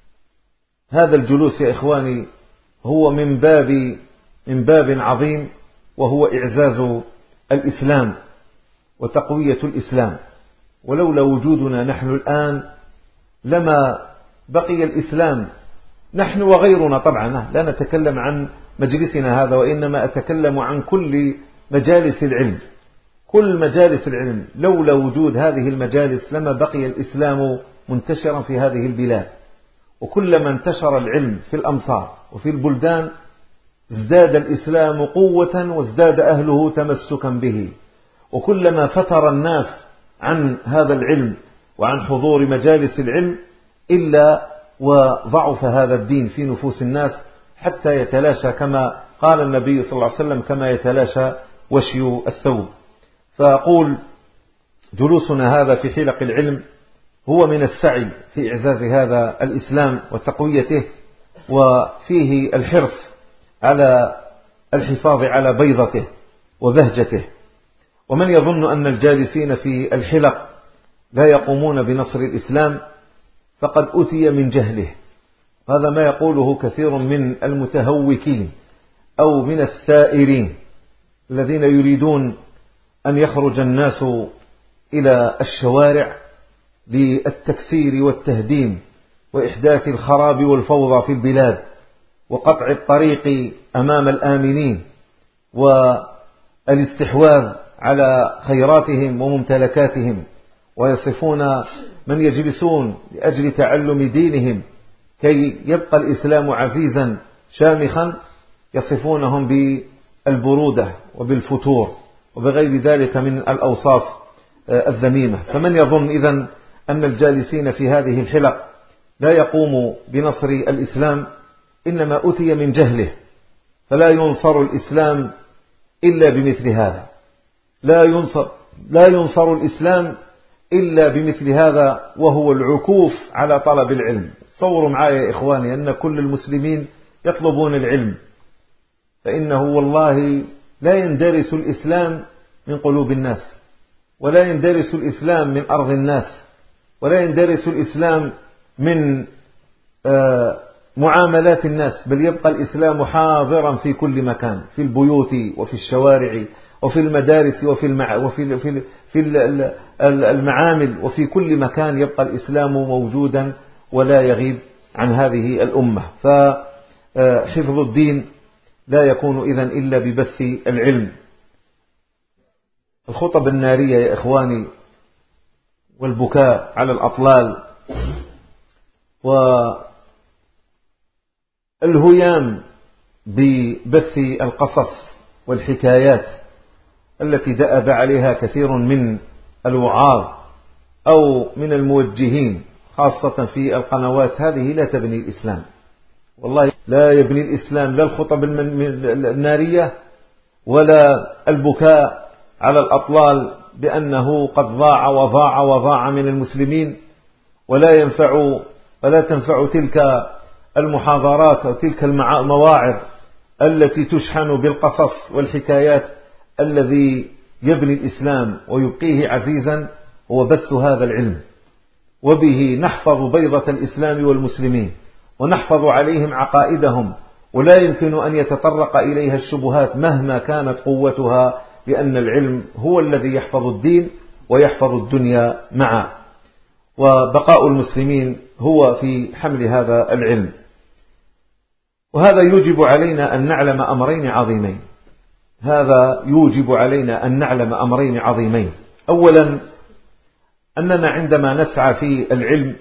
هذا الجلوس يا إخواني هو من باب من باب عظيم، وهو إعزاز الإسلام وتقوية الإسلام. ولولا وجودنا نحن الآن لما بقي الإسلام، نحن وغيرنا طبعا، لا نتكلم عن مجلسنا هذا وإنما أتكلم عن كل مجالس العلم. كل مجالس العلم لولا وجود هذه المجالس لما بقي الإسلام منتشرا في هذه البلاد. وكلما انتشر العلم في الأمصار وفي البلدان ازداد الإسلام قوة وازداد أهله تمسكا به. وكلما فتر الناس عن هذا العلم وعن حضور مجالس العلم إلا وضعف هذا الدين في نفوس الناس حتى يتلاشى، كما قال النبي صلى الله عليه وسلم: كما يتلاشى وشي الثوب. فأقول جلوسنا هذا في حلق العلم هو من السعي في إعزاز هذا الإسلام وتقويته، وفيه الحرص على الحفاظ على بيضته وبهجته. ومن يظن أن الجالسين في الحلق لا يقومون بنصر الإسلام فقد أتي من جهله. هذا ما يقوله كثير من المتهوكين أو من الثائرين الذين يريدون أن يخرج الناس إلى الشوارع للتكسير والتهديم وإحداث الخراب والفوضى في البلاد وقطع الطريق أمام الآمنين والاستحواذ على خيراتهم وممتلكاتهم، ويصفون من يجلسون لأجل تعلم دينهم كي يبقى الإسلام عزيزا شامخا، يصفونهم بالبرودة وبالفتور وبغير ذلك من الأوصاف الذميمة. فمن يظن إذن أن الجالسين في هذه الحلق لا يقوم بنصر الإسلام إنما أتي من جهله، فلا ينصر الإسلام إلا بمثل هذا. لا ينصر, لا ينصر الإسلام إلا بمثل هذا، وهو العكوف على طلب العلم. تصوروا معايا يا إخواني أن كل المسلمين يطلبون العلم، فإنه والله لا يندرس الإسلام من قلوب الناس، ولا يندرس الإسلام من أرض الناس، ولا يندرس الإسلام من معاملات الناس، بل يبقى الإسلام حاضرا في كل مكان، في البيوت وفي الشوارع وفي المدارس وفي المع... وفي في في المعامل، وفي كل مكان يبقى الإسلام موجودا ولا يغيب عن هذه الأمة. فحفظ الدين لا يكون إذن إلا ببث العلم. الخطب النارية يا إخواني والبكاء على الأطلال والهيام ببث القصص والحكايات التي دأب عليها كثير من الوعاظ أو من الموجهين خاصة في القنوات هذه لا تبني الإسلام. والله لا يبني الإسلام لا الخطب النارية ولا البكاء على الأطلال بأنه قد ضاع وضاع وضاع من المسلمين، ولا ينفع ولا تنفع تلك المحاضرات أو تلك المواعظ التي تشحن بالقصص والحكايات. الذي يبني الإسلام ويبقيه عزيزا هو بث هذا العلم، وبه نحفظ بيضة الإسلام والمسلمين ونحفظ عليهم عقائدهم، ولا يمكن أن يتطرق إليها الشبهات مهما كانت قوتها، لأن العلم هو الذي يحفظ الدين ويحفظ الدنيا معا، وبقاء المسلمين هو في حمل هذا العلم. وهذا يوجب علينا أن نعلم أمرين عظيمين هذا يوجب علينا أن نعلم أمرين عظيمين. أولا أننا عندما نسعى في العلم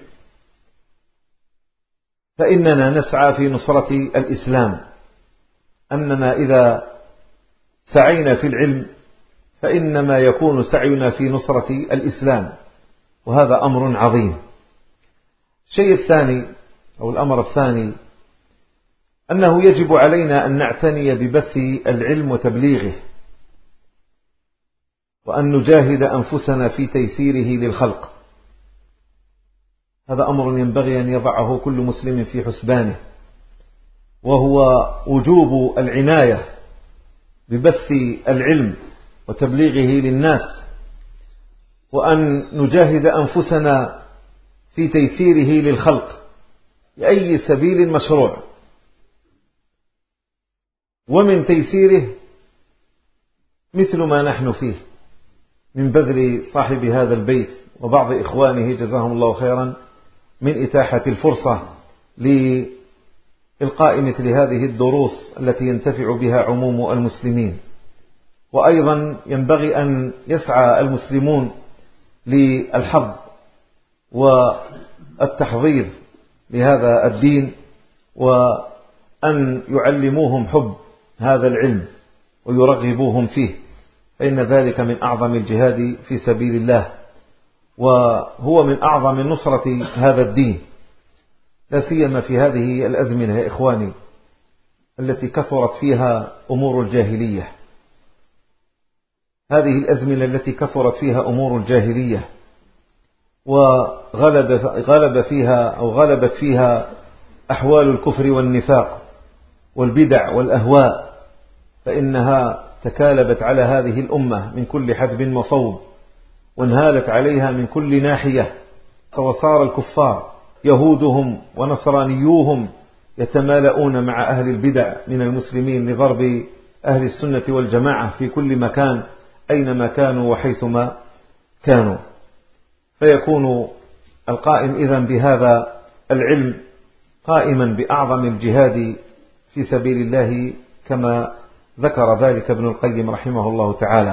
فإننا نسعى في نصرة الإسلام، أننا إذا سعينا في العلم فإنما يكون سعينا في نصرة الإسلام، وهذا أمر عظيم. الشيء الثاني أو الأمر الثاني أنه يجب علينا أن نعتني ببث العلم وتبليغه، وأن نجاهد أنفسنا في تيسيره للخلق. هذا أمر ينبغي أن يضعه كل مسلم في حسبانه، وهو وجوب العناية ببث العلم وتبليغه للناس، وأن نجاهد أنفسنا في تيسيره للخلق بأي سبيل مشروع. ومن تيسيره مثل ما نحن فيه من بذل صاحب هذا البيت وبعض إخوانه جزاهم الله خيرا من إتاحة الفرصة لإلقاء مثل هذه الدروس التي ينتفع بها عموم المسلمين. وأيضا ينبغي أن يسعى المسلمون للحظ والتحضير لهذا الدين، وأن يعلموهم حب هذا العلم ويرغبوهم فيه، فإن ذلك من أعظم الجهاد في سبيل الله، وهو من أعظم نصرة هذا الدين، لا سيما في هذه الأزمنة يا إخواني التي كثرت فيها أمور الجاهلية. هذه الأزمنة التي كثرت فيها أمور الجاهلية وغلب غلب فيها أو غلبت فيها أحوال الكفر والنفاق والبدع والأهواء، فإنها تكالبت على هذه الأمة من كل حدب مصوب، وانهالت عليها من كل ناحية، وصار الكفار يهودهم ونصرانيوهم يتمالؤون مع أهل البدع من المسلمين لضرب أهل السنة والجماعة في كل مكان أينما كانوا وحيثما كانوا. فيكون القائم إذن بهذا العلم قائما بأعظم الجهاد في سبيل الله، كما ذكر ذلك ابن القيم رحمه الله تعالى.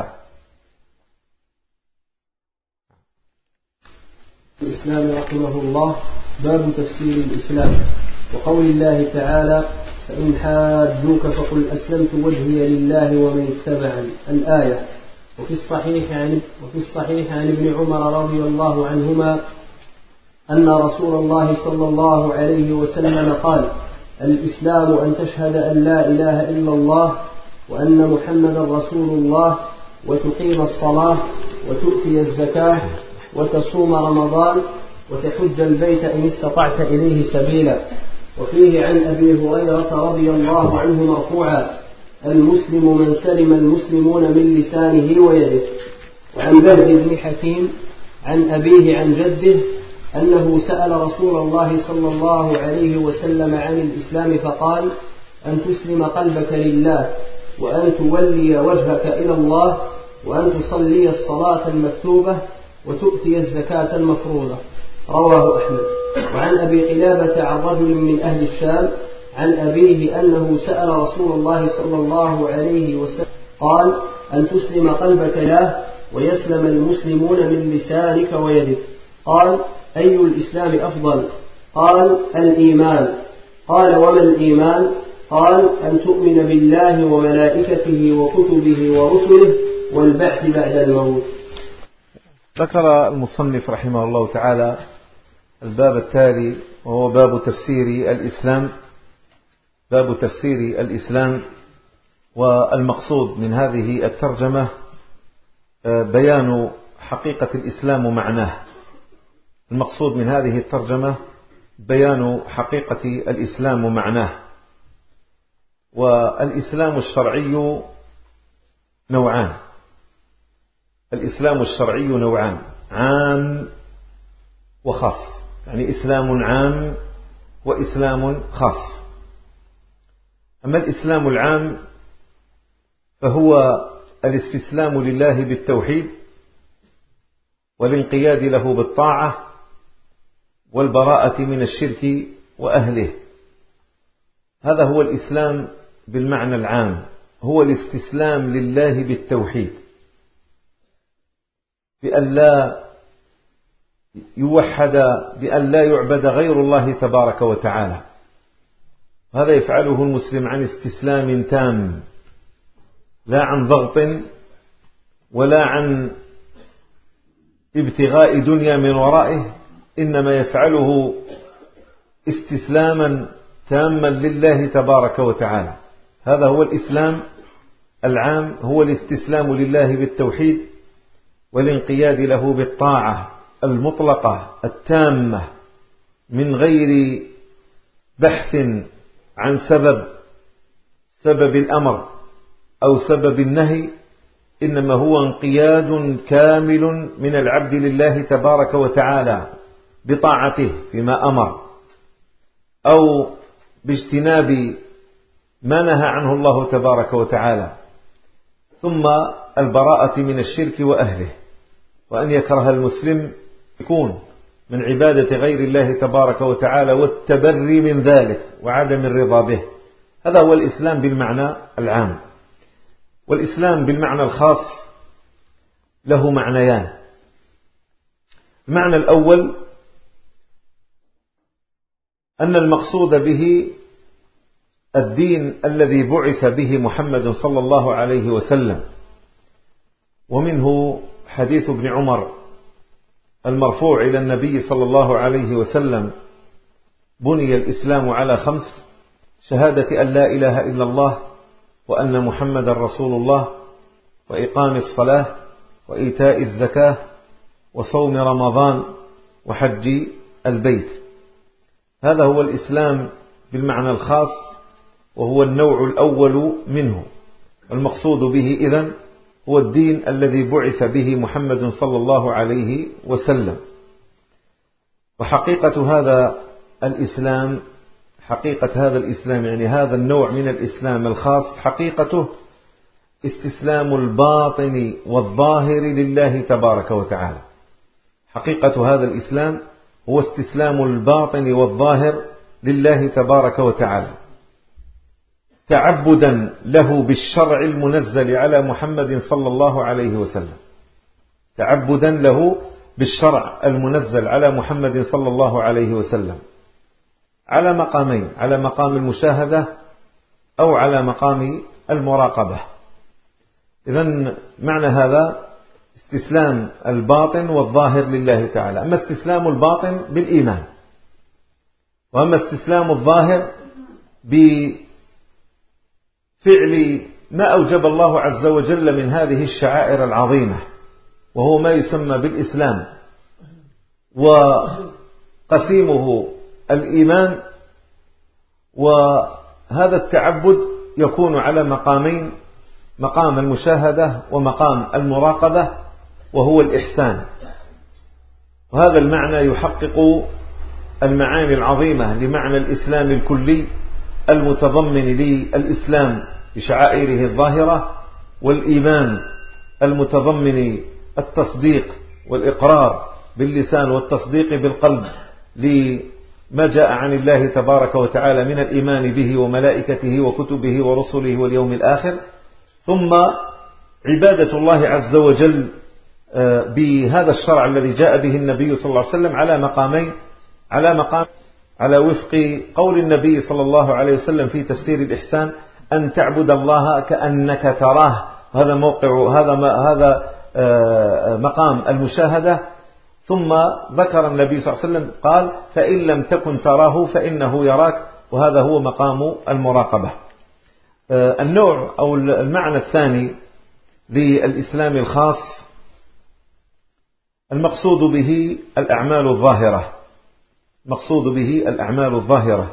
الإسلام رحمه الله باب تفسير الإسلام وقول الله تعالى: فإن حاجوك فقل أسلمت وجهي لله ومن اتبعني، الآية. وفي الصحيح عن وفي الصحيح عن ابن عمر رضي الله عنهما أن رسول الله صلى الله عليه وسلم قال: الإسلام أن تشهد أن لا إله إلا الله وأن محمدا رسول الله وتقيم الصلاة وتؤتي الزكاة وتصوم رمضان وتحج البيت إن استطعت إليه سبيلا. وفيه عن أبي هريرة رضي الله عنه مرفوعا: المسلم من سلم المسلمون من لسانه ويده. وعن بهز بن حكيم عن أبيه عن جده أنه سأل رسول الله صلى الله عليه وسلم عن الإسلام فقال: أن تسلم قلبك لله، وأن تولي وجهك إلى الله، وأن تصلي الصلاة المكتوبة، وتؤتي الزكاة المفروضة. رواه أحمد. وعن أبي قلابة عن رجل من أهل الشام عن أبيه أنه سأل رسول الله صلى الله عليه وسلم قال: أن تسلم قلبك له ويسلم المسلمون من لسانك ويدك. قال: أي الإسلام أفضل؟ قال: الإيمان. قال: وما الإيمان؟ قال: أن تؤمن بالله وملائكته وكتبه ورسله والبعث بعد الموت. ذكر المصنف رحمه الله تعالى الباب التالي، وهو باب تفسير الإسلام. باب تفسير الإسلام، والمقصود من هذه الترجمة بيان حقيقة الإسلام ومعناه. المقصود من هذه الترجمة بيان حقيقة الإسلام ومعناه. والإسلام الشرعي نوعان. الإسلام الشرعي نوعان: عام وخاص، يعني إسلام عام وإسلام خاص. أما الإسلام العام فهو الاستسلام لله بالتوحيد والانقياد له بالطاعة والبراءة من الشرك وأهله. هذا هو الإسلام بالمعنى العام، هو الاستسلام لله بالتوحيد، بأن لا يوحد، بأن لا يعبد غير الله تبارك وتعالى. هذا يفعله المسلم عن استسلام تام، لا عن ضغط ولا عن ابتغاء دنيا من ورائه، إنما يفعله استسلاما تاما لله تبارك وتعالى. هذا هو الإسلام العام، هو الاستسلام لله بالتوحيد والانقياد له بالطاعة المطلقة التامة من غير بحث عن سبب سبب الأمر أو سبب النهي، إنما هو انقياد كامل من العبد لله تبارك وتعالى بطاعته فيما أمر، أو باجتناب ما نهى عنه الله تبارك وتعالى، ثم البراءة من الشرك وأهله، وأن يكره المسلم يكون من عبادة غير الله تبارك وتعالى والتبري من ذلك وعدم الرضا به. هذا هو الإسلام بالمعنى العام. والإسلام بالمعنى الخاص له معنيان. المعنى الأول أن المقصود به الدين الذي بعث به محمد صلى الله عليه وسلم، ومنه حديث ابن عمر المرفوع إلى النبي صلى الله عليه وسلم: بني الإسلام على خمس: شهادة أن لا إله إلا الله وأن محمد رسول الله، وإقام الصلاة، وإيتاء الزكاة، وصوم رمضان، وحج البيت. هذا هو الإسلام بالمعنى الخاص، وهو النوع الأول منه. المقصود به إذن هو الدين الذي بعث به محمد صلى الله عليه وسلم. وحقيقة هذا الإسلام حقيقة هذا الإسلام يعني هذا النوع من الإسلام الخاص، حقيقته استسلام الباطن والظاهر لله تبارك وتعالى. حقيقة هذا الإسلام هو استسلام الباطن والظاهر لله تبارك وتعالى، تعبدا له بالشرع المنزل على محمد صلى الله عليه وسلم، تعبدا له بالشرع المنزل على محمد صلى الله عليه وسلم، على مقامين: على مقام المشاهدة أو على مقام المراقبة. إذن معنى هذا استسلام الباطن والظاهر لله تعالى. أما استسلام الباطن بالإيمان، وأما استسلام الظاهر بفعل ما أوجب الله عز وجل من هذه الشعائر العظيمة، وهو ما يسمى بالإسلام، وقسيمه الإيمان. وهذا التعبد يكون على مقامين: مقام المشاهدة ومقام المراقبة، وهو الإحسان. وهذا المعنى يحقق المعاني العظيمة لمعنى الإسلام الكلي المتضمن للإسلام بشعائره الظاهرة، والإيمان المتضمن التصديق والإقرار باللسان والتصديق بالقلب ما جاء عن الله تبارك وتعالى من الإيمان به وملائكته وكتبه ورسله واليوم الآخر، ثم عبادة الله عز وجل بهذا الشرع الذي جاء به النبي صلى الله عليه وسلم على مقامين، على مقام على وفق قول النبي صلى الله عليه وسلم في تفسير الإحسان: أن تعبد الله كأنك تراه. هذا موقع هذا هذا مقام المشاهدة. ثم ذكر النبي صلى الله عليه وسلم قال: فإن لم تكن تراه فإنه يراك، وهذا هو مقام المراقبة. النوع أو المعنى الثاني للإسلام الخاص المقصود به الأعمال الظاهرة، مقصود به الأعمال الظاهرة،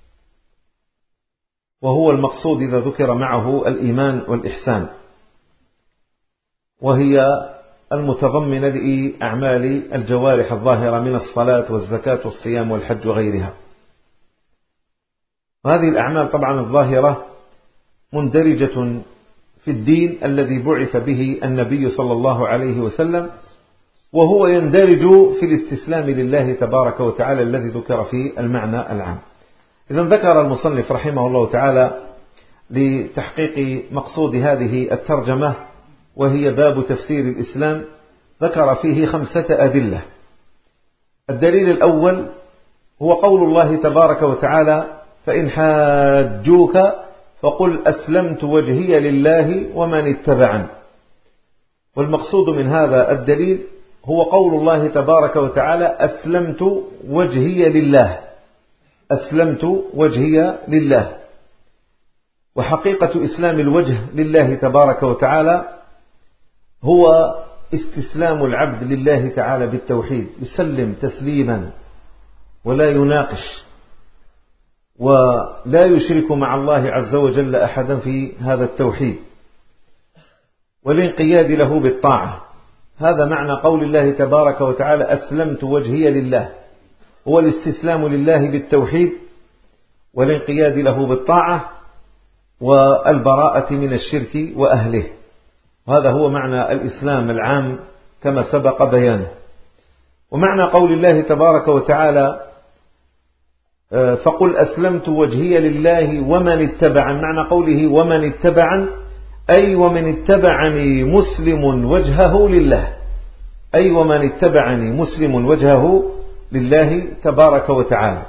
وهو المقصود إذا ذكر معه الإيمان والإحسان، وهي المتضمنة لأعمال الجوارح الظاهرة من الصلاة والزكاة والصيام والحج وغيرها. وهذه الأعمال طبعا الظاهرة مندرجة في الدين الذي بعث به النبي صلى الله عليه وسلم، وهو يندرج في الاستسلام لله تبارك وتعالى الذي ذكر في المعنى العام. إذن ذكر المصنف رحمه الله تعالى لتحقيق مقصود هذه الترجمة، وهي باب تفسير الإسلام، ذكر فيه خمسة أدلة. الدليل الأول هو قول الله تبارك وتعالى: فإن حاجوك فقل أسلمت وجهي لله ومن اتبعني. والمقصود من هذا الدليل هو قول الله تبارك وتعالى: أسلمت وجهي لله، أسلمت وجهي لله. وحقيقة إسلام الوجه لله تبارك وتعالى هو استسلام العبد لله تعالى بالتوحيد، يسلم تسليما ولا يناقش ولا يشرك مع الله عز وجل أحدا في هذا التوحيد، والانقياد له بالطاعة. هذا معنى قول الله تبارك وتعالى: أسلمت وجهي لله، هو الاستسلام لله بالتوحيد والانقياد له بالطاعة والبراءة من الشرك وأهله. هذا هو معنى الإسلام العام كما سبق بيانه. ومعنى قول الله تبارك وتعالى: فقل أسلمت وجهي لله ومن اتبعن، معنى قوله ومن اتبعن أي ومن اتبعني مسلم وجهه لله، أي ومن اتبعني مسلم وجهه لله تبارك وتعالى.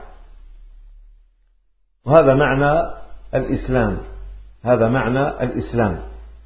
وهذا معنى الإسلام، هذا معنى الإسلام.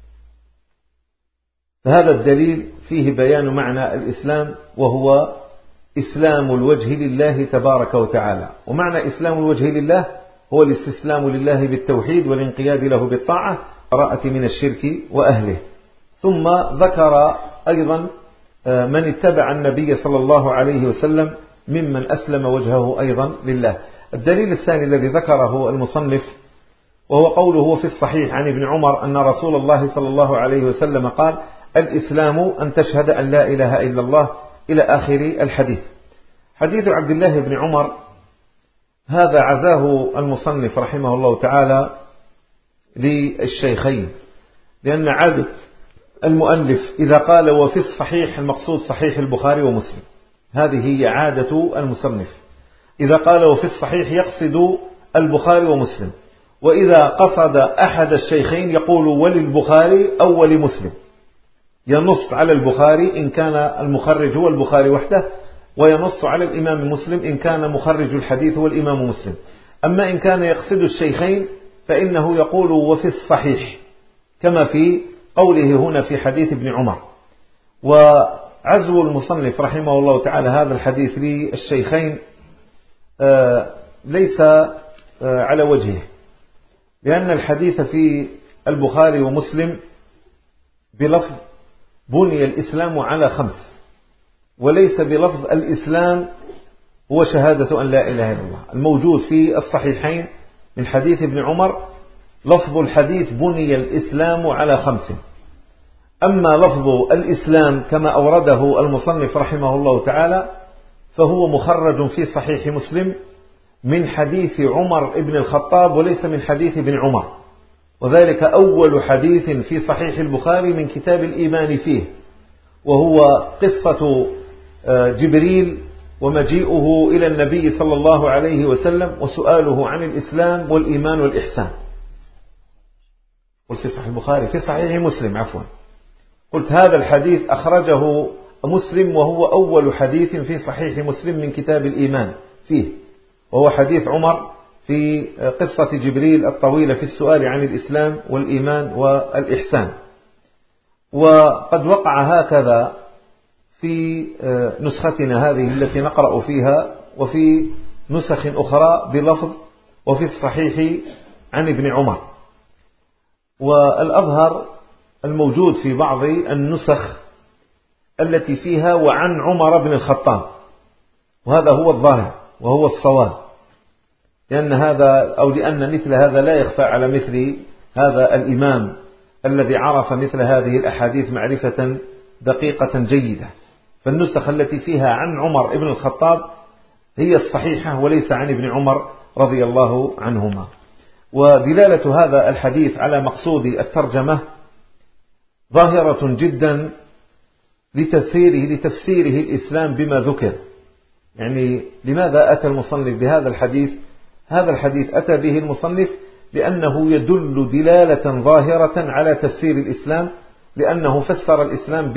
فهذا الدليل فيه بيان معنى الإسلام، وهو إسلام الوجه لله تبارك وتعالى. ومعنى إسلام الوجه لله هو الاستسلام لله بالتوحيد والانقياد له بالطاعة، براءة من الشرك وأهله. ثم ذكر أيضا من اتبع النبي صلى الله عليه وسلم ممن أسلم وجهه أيضا لله. الدليل الثاني الذي ذكره المصنف وهو قوله في الصحيح عن ابن عمر أن رسول الله صلى الله عليه وسلم قال: الإسلام أن تشهد أن لا إله إلا الله، إلى آخر الحديث. حديث عبد الله بن عمر هذا عزاه المصنف رحمه الله تعالى للشيخين، لأن عادة المؤلف إذا قال وفي الصحيح المقصود صحيح البخاري ومسلم، هذه هي عادة المصنف، إذا قال وفي الصحيح يقصد البخاري ومسلم، وإذا قصد أحد الشيخين يقول وللبخاري أو ولمسلم، ينص على البخاري إن كان المخرج هو البخاري وحده، وينص على الإمام مسلم إن كان مخرج الحديث هو الإمام مسلم. أما إن كان يقصد الشيخين فإنه يقول وفي الصحيح، كما في قوله هنا في حديث ابن عمر. وعزو المصنف رحمه الله تعالى هذا الحديث للشيخين ليس على وجهه، لأن الحديث في البخاري ومسلم بلفظ بني الإسلام على خمس، وليس بلفظ الإسلام هو شهادة أن لا إله إلا الله. الموجود في الصحيحين من حديث ابن عمر لفظ الحديث بني الإسلام على خمس. أما لفظ الإسلام كما أورده المصنف رحمه الله تعالى فهو مخرج في صحيح مسلم من حديث عمر ابن الخطاب وليس من حديث ابن عمر، وذلك أول حديث في صحيح البخاري من كتاب الإيمان فيه، وهو قصة جبريل ومجيئه إلى النبي صلى الله عليه وسلم وسؤاله عن الإسلام والإيمان والإحسان. قلت في صحيح البخاري في صحيح مسلم عفوا قلت هذا الحديث أخرجه مسلم وهو أول حديث في صحيح مسلم من كتاب الإيمان فيه، وهو حديث عمر في قصة جبريل الطويلة في السؤال عن الإسلام والإيمان والإحسان. وقد وقع هكذا في نسختنا هذه التي نقرأ فيها وفي نسخ أخرى بلفظ وفي الصحيح عن ابن عمر، والأظهر الموجود في بعض النسخ التي فيها وعن عمر بن الخطاب، وهذا هو الظاهر وهو الصواب، لأن هذا أو لأن مثل هذا لا يخفى على مثل هذا الإمام الذي عرف مثل هذه الأحاديث معرفة دقيقة جيدة. فالنسخ التي فيها عن عمر بن الخطاب هي الصحيحة وليس عن ابن عمر رضي الله عنهما. ودلالة هذا الحديث على مقصود الترجمة ظاهرة جدا لتفسيره لتفسيره الإسلام بما ذكر. يعني لماذا أتى المصنف بهذا الحديث؟ هذا الحديث أتى به المصنف لأنه يدل دلالة ظاهرة على تفسير الإسلام، لأنه فسر الإسلام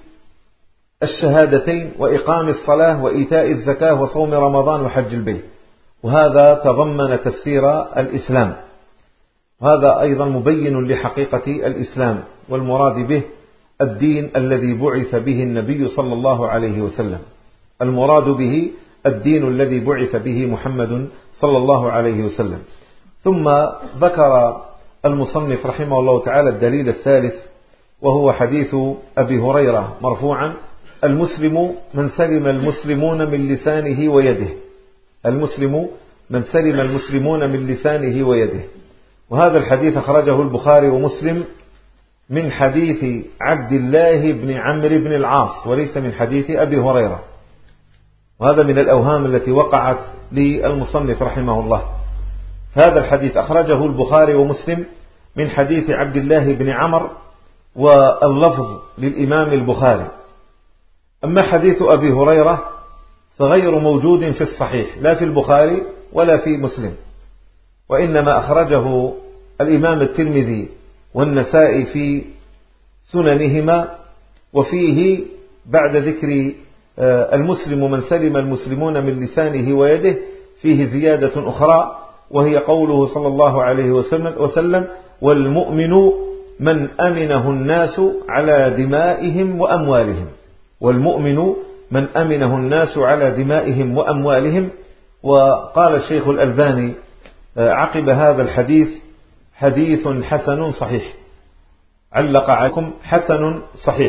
بالشهادتين وإقام الصلاة وإيتاء الزكاة وصوم رمضان وحج البيت، وهذا تضمن تفسير الإسلام. هذا أيضا مبين لحقيقة الإسلام، والمراد به الدين الذي بعث به النبي صلى الله عليه وسلم، المراد به الدين الذي بعث به محمد صلى الله عليه وسلم. ثم ذكر المصنف رحمه الله تعالى الدليل الثالث، وهو حديث أبي هريرة مرفوعا: المسلم من سلم المسلمون من لسانه ويده. المسلم من سلم المسلمون من لسانه ويده. وهذا الحديث أخرجه البخاري ومسلم من حديث عبد الله بن عمرو بن العاص وليس من حديث أبي هريرة، وهذا من الأوهام التي وقعت للمصنف رحمه الله. هذا الحديث أخرجه البخاري ومسلم من حديث عبد الله بن عمرو، واللفظ للإمام البخاري. أما حديث أبي هريرة فغير موجود في الصحيح لا في البخاري ولا في مسلم، وإنما أخرجه الإمام الترمذي والنسائي في سننهما، وفيه بعد ذكر المسلم من سلم المسلمون من لسانه ويده فيه زيادة أخرى، وهي قوله صلى الله عليه وسلم: والمؤمن من أمنه الناس على دمائهم وأموالهم. والمؤمن من أمنه الناس على دمائهم وأموالهم. وقال الشيخ الألباني عقب هذا الحديث: حديث حسن صحيح. علق عليكم حسن صحيح.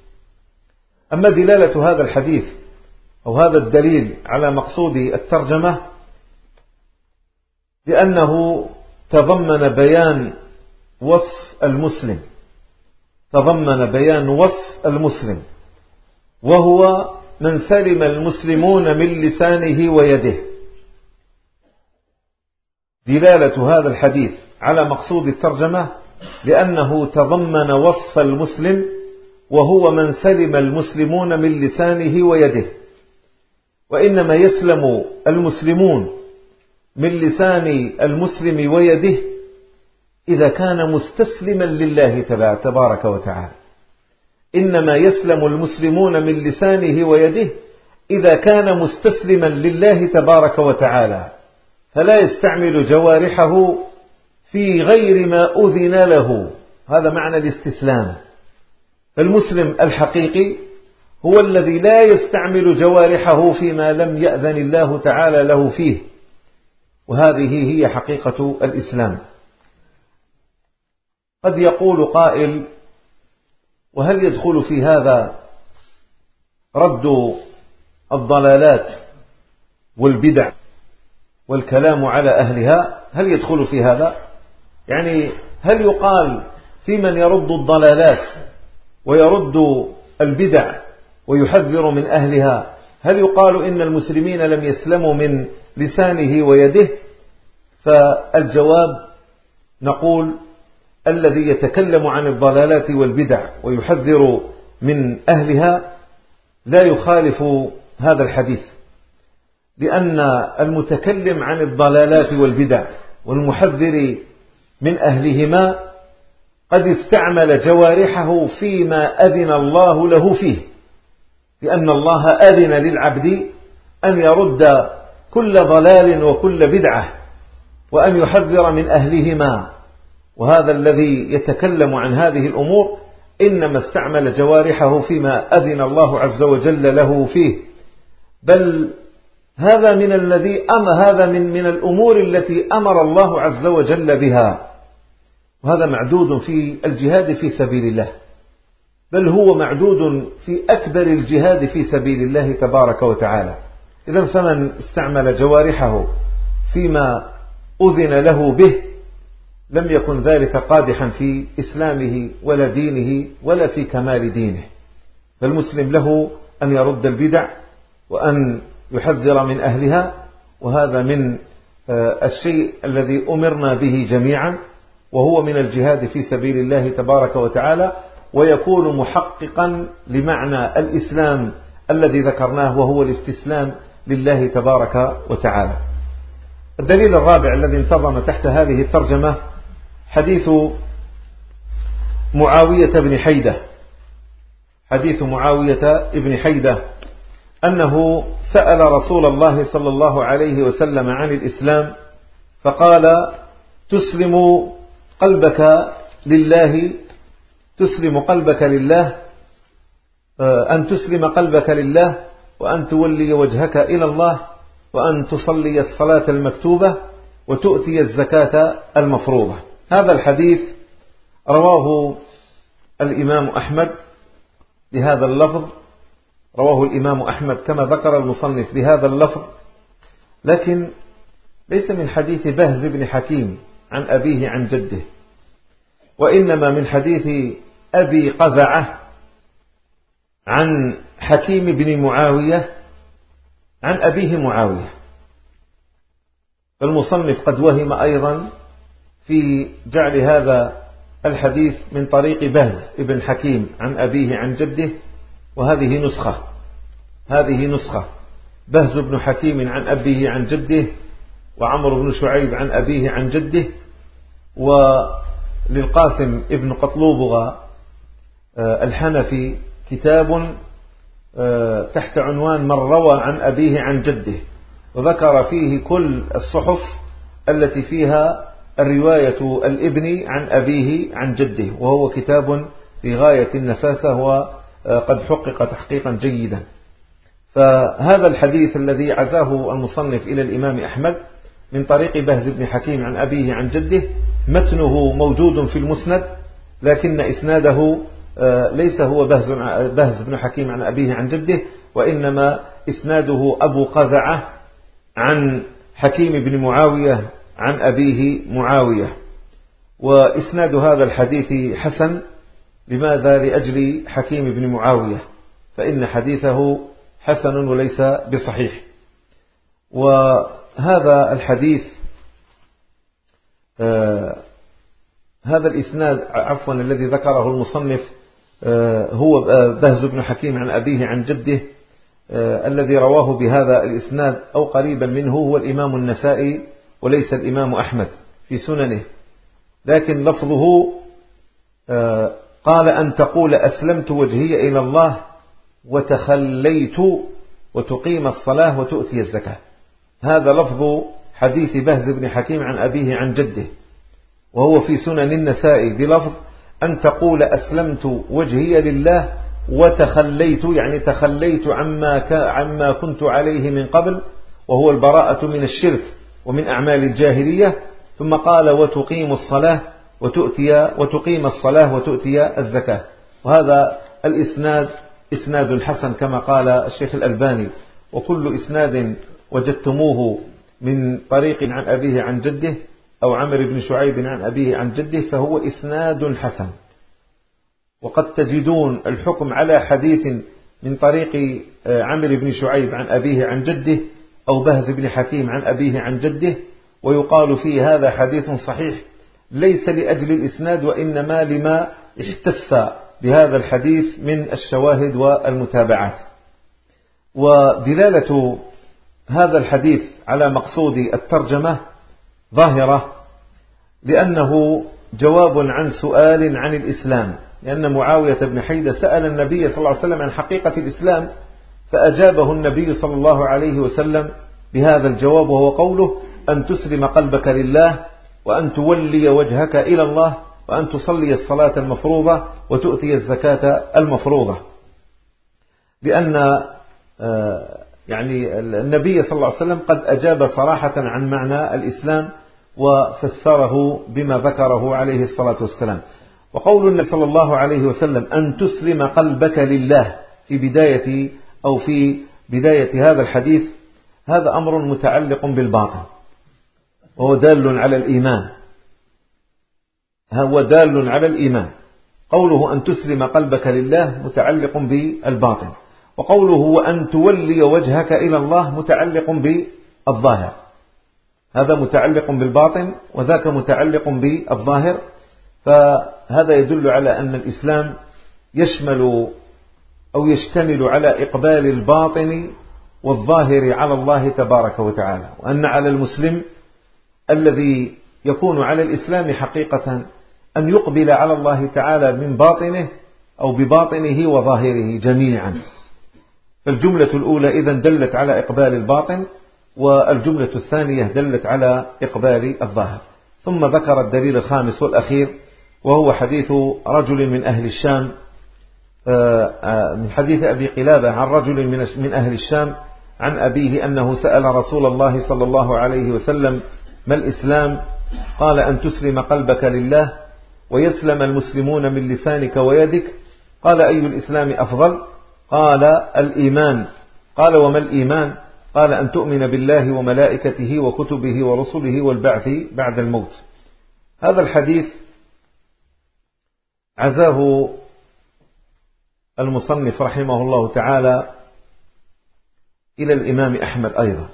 أما دلالة هذا الحديث أو هذا الدليل على مقصود الترجمة، لأنه تضمن بيان وصف المسلم تضمن بيان وصف المسلم وهو من سلم المسلمون من لسانه ويده. دلالة هذا الحديث على مقصود الترجمة لأنه تضمن وصف المسلم وهو من سلم المسلمون من لسانه ويده. وإنما يسلم المسلمون من لسان المسلم ويده إذا كان مستسلما لله تبارك وتعالى. إنما يسلم المسلمون من لسانه ويده إذا كان مستسلما لله تبارك وتعالى، فلا يستعمل جوارحه في غير ما أذن له. هذا معنى الاستسلام. فالمسلم الحقيقي هو الذي لا يستعمل جوارحه فيما لم يأذن الله تعالى له فيه، وهذه هي حقيقة الإسلام. قد يقول قائل: وهل يدخل في هذا رد الضلالات والبدع والكلام على أهلها؟ هل يدخل في هذا؟ يعني هل يقال في من يرد الضلالات ويرد البدع ويحذر من أهلها، هل يقال إن المسلمين لم يسلموا من لسانه ويده؟ فالجواب نقول: الذي يتكلم عن الضلالات والبدع ويحذر من أهلها لا يخالف هذا الحديث، لأن المتكلم عن الضلالات والبدع والمحذر من أهلهما قد استعمل جوارحه فيما أذن الله له فيه، لأن الله أذن للعبد أن يرد كل ضلال وكل بدعة وأن يحذر من أهلهما، وهذا الذي يتكلم عن هذه الأمور إنما استعمل جوارحه فيما أذن الله عز وجل له فيه. بل هذا من الذي أم هذا من من الأمور التي أمر الله عز وجل بها، وهذا معدود في الجهاد في سبيل الله، بل هو معدود في أكبر الجهاد في سبيل الله تبارك وتعالى. إذن فمن استعمل جوارحه فيما أذن له به لم يكن ذلك قادحا في إسلامه ولا دينه ولا في كمال دينه. فالمسلم له أن يرد البدع وأن يحذر من أهلها، وهذا من الشيء الذي أمرنا به جميعا، وهو من الجهاد في سبيل الله تبارك وتعالى، ويكون محققا لمعنى الإسلام الذي ذكرناه وهو الاستسلام لله تبارك وتعالى. الدليل الرابع الذي انتظم تحت هذه الترجمة حديث معاوية بن حيدة حديث معاوية بن حيدة أنه سأل رسول الله صلى الله عليه وسلم عن الإسلام فقال: تسلم قلبك لله تسلم قلبك لله أن تسلم قلبك لله وأن تولي وجهك إلى الله وأن تصلي الصلاة المكتوبة وتؤتي الزكاة المفروضة. هذا الحديث رواه الإمام أحمد بهذا اللفظ رواه الإمام أحمد كما ذكر المصنف بهذا اللفظ، لكن ليس من حديث بهز بن حكيم عن أبيه عن جده، وإنما من حديث أبي قزعة عن حكيم بن معاوية عن أبيه معاوية. فالمصنف قد وهم أيضا في جعل هذا الحديث من طريق بهز بن حكيم عن أبيه عن جده، وهذه نسخة هذه نسخة بهز بن حكيم عن أبيه عن جده، وعمر بن شعيب عن أبيه عن جده. وللقاسم ابن قطلوبغ الحنفي كتاب تحت عنوان من روى عن أبيه عن جده، وذكر فيه كل الصحف التي فيها الرواية الابن عن أبيه عن جده، وهو كتاب في غاية النفاسة وقد حقق تحقيقا جيدا. فهذا الحديث الذي عزاه المصنف إلى الإمام أحمد من طريق بهز بن حكيم عن أبيه عن جده متنه موجود في المسند، لكن إسناده ليس هو بهز بن حكيم عن أبيه عن جده، وإنما إسناده أبو قزعة عن حكيم بن معاوية عن أبيه معاوية. وإسناد هذا الحديث حسن. لماذا؟ لأجل حكيم بن معاوية، فإن حديثه حسن وليس بصحيح. وهذا الحديث آه هذا الإسناد عفوا الذي ذكره المصنف آه هو بهز بن حكيم عن أبيه عن جده، آه الذي رواه بهذا الإسناد أو قريبا منه هو الإمام النسائي وليس الإمام أحمد في سننه، لكن لفظه آه قال أن تقول أسلمت وجهي إلى الله وتخليت وتقيم الصلاة وتؤتي الزكاة. هذا لفظ حديث بهز بن حكيم عن أبيه عن جده، وهو في سنن النسائي بلفظ أن تقول أسلمت وجهي لله وتخليت، يعني تخليت عما, عما كنت عليه من قبل، وهو البراءة من الشرك ومن أعمال الجاهلية. ثم قال وتقيم الصلاة وتؤتي وتقيم الصلاة وتؤتي الزكاة. وهذا الإسناد إسناد حسن كما قال الشيخ الألباني، وكل إسناد وجدتموه من طريق عن أبيه عن جده أو عمرو بن شعيب عن أبيه عن جده فهو إسناد حسن. وقد تجدون الحكم على حديث من طريق عمرو بن شعيب عن أبيه عن جده أو بهز بن حكيم عن أبيه عن جده ويقال فيه هذا حديث صحيح، ليس لأجل الإسناد وإنما لما احتف بهذا الحديث من الشواهد والمتابعات. ودلالة هذا الحديث على مقصود الترجمة ظاهرة، لأنه جواب عن سؤال عن الإسلام، لأن معاوية بن حيدة سأل النبي صلى الله عليه وسلم عن حقيقة الإسلام، فأجابه النبي صلى الله عليه وسلم بهذا الجواب، وهو قوله: أن تسلم قلبك لله، وأن تولي وجهك إلى الله، وأن تصلي الصلاة المفروضة، وتؤتي الزكاة المفروضة. لأن يعني النبي صلى الله عليه وسلم قد أجاب صراحة عن معنى الإسلام وفسره بما ذكره عليه الصلاة والسلام. وقول النبي صلى الله عليه وسلم: أن تسلم قلبك لله في بداية أو في بداية هذا الحديث، هذا أمر متعلق بالباطن، وهو دال على الإيمان، هو دال على الإيمان. قوله أن تسلم قلبك لله متعلق بالباطن، وقوله وأن تولي وجهك إلى الله متعلق بالظاهر، هذا متعلق بالباطن وذاك متعلق بالظاهر. فهذا يدل على أن الإسلام يشمل أو يشتمل على إقبال الباطن والظاهر على الله تبارك وتعالى، وأن على المسلم الذي يكون على الإسلام حقيقة أن يقبل على الله تعالى من باطنه أو بباطنه وظاهره جميعا. فالجملة الأولى إذن دلت على إقبال الباطن، والجملة الثانية دلت على إقبال الظاهر. ثم ذكر الدليل الخامس والأخير، وهو حديث رجل من أهل الشام، من حديث أبي قلابة عن رجل من أهل الشام عن أبيه أنه سأل رسول الله صلى الله عليه وسلم: ما الإسلام؟ قال: أن تسلم قلبك لله ويسلم المسلمون من لسانك ويدك. قال: أي الإسلام أفضل؟ قال: الإيمان. قال: وما الإيمان؟ قال: أن تؤمن بالله وملائكته وكتبه ورسله والبعث بعد الموت. هذا الحديث عزاه المصنف رحمه الله تعالى إلى الإمام أحمد أيضا،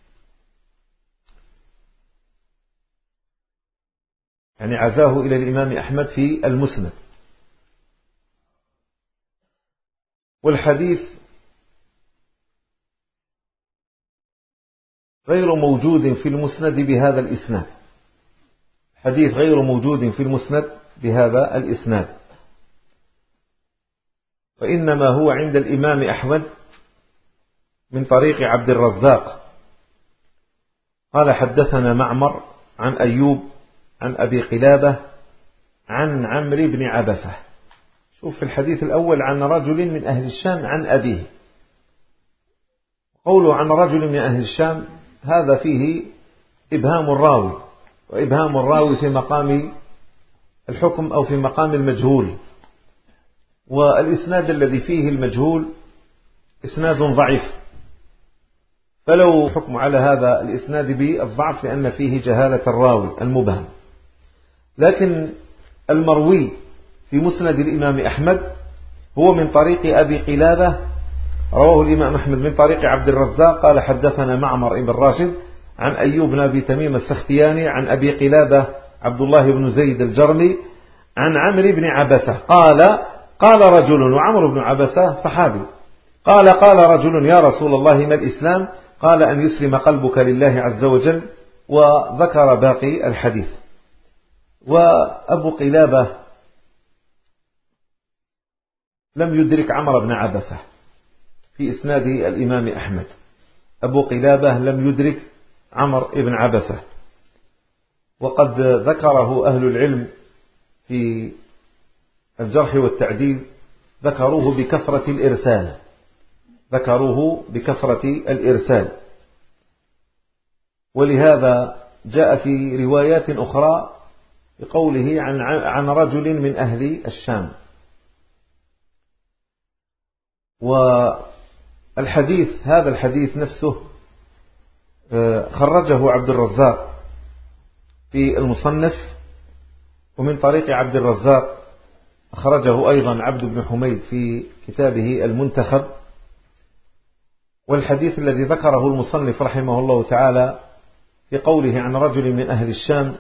يعني عزاه إلى الإمام أحمد في المسند. والحديث غير موجود في المسند بهذا الإسناد، حديث غير موجود في المسند بهذا الإسناد، وإنما هو عند الإمام أحمد من طريق عبد الرزاق قال: حدثنا معمر عن أيوب عن أبي قلابة عن عمرو بن عبسة. شوف في الحديث الأول عن رجل من أهل الشام عن أبيه، قوله عن رجل من أهل الشام هذا فيه إبهام الراوي، وإبهام الراوي في مقام الحكم أو في مقام المجهول، والإسناد الذي فيه المجهول إسناد ضعيف، فلو حكم على هذا الإسناد بالضعف لأن فيه جهالة الراوي المبهم. لكن المروي في مسند الإمام أحمد هو من طريق أبي قلابة، رواه الإمام أحمد من طريق عبد الرزاق قال: حدثنا معمر بن راشد عن أيوب بن أبي تميم السختياني عن أبي قلابة عبد الله بن زيد الجرمي عن عمرو بن عبسة قال: قال رجل، وعمرو بن عبسة صحابي، قال: قال رجل يا رسول الله ما الإسلام؟ قال: أن يسلم قلبك لله عز وجل، وذكر باقي الحديث. وأبو قلابة لم يدرك عمرو بن عبسة في إسناد الإمام أحمد، أبو قلابة لم يدرك عمرو بن عبسة، وقد ذكره أهل العلم في الجرح والتعديل، ذكروه بكثرة الإرسال، ذكروه بكثرة الإرسال، ولهذا جاء في روايات أخرى بقوله عن عن رجل من أهل الشام. والحديث هذا الحديث نفسه خرجه عبد الرزاق في المصنف، ومن طريق عبد الرزاق أخرجه أيضا عبد بن حميد في كتابه المنتخب. والحديث الذي ذكره المصنف رحمه الله تعالى في قوله عن رجل من أهل الشام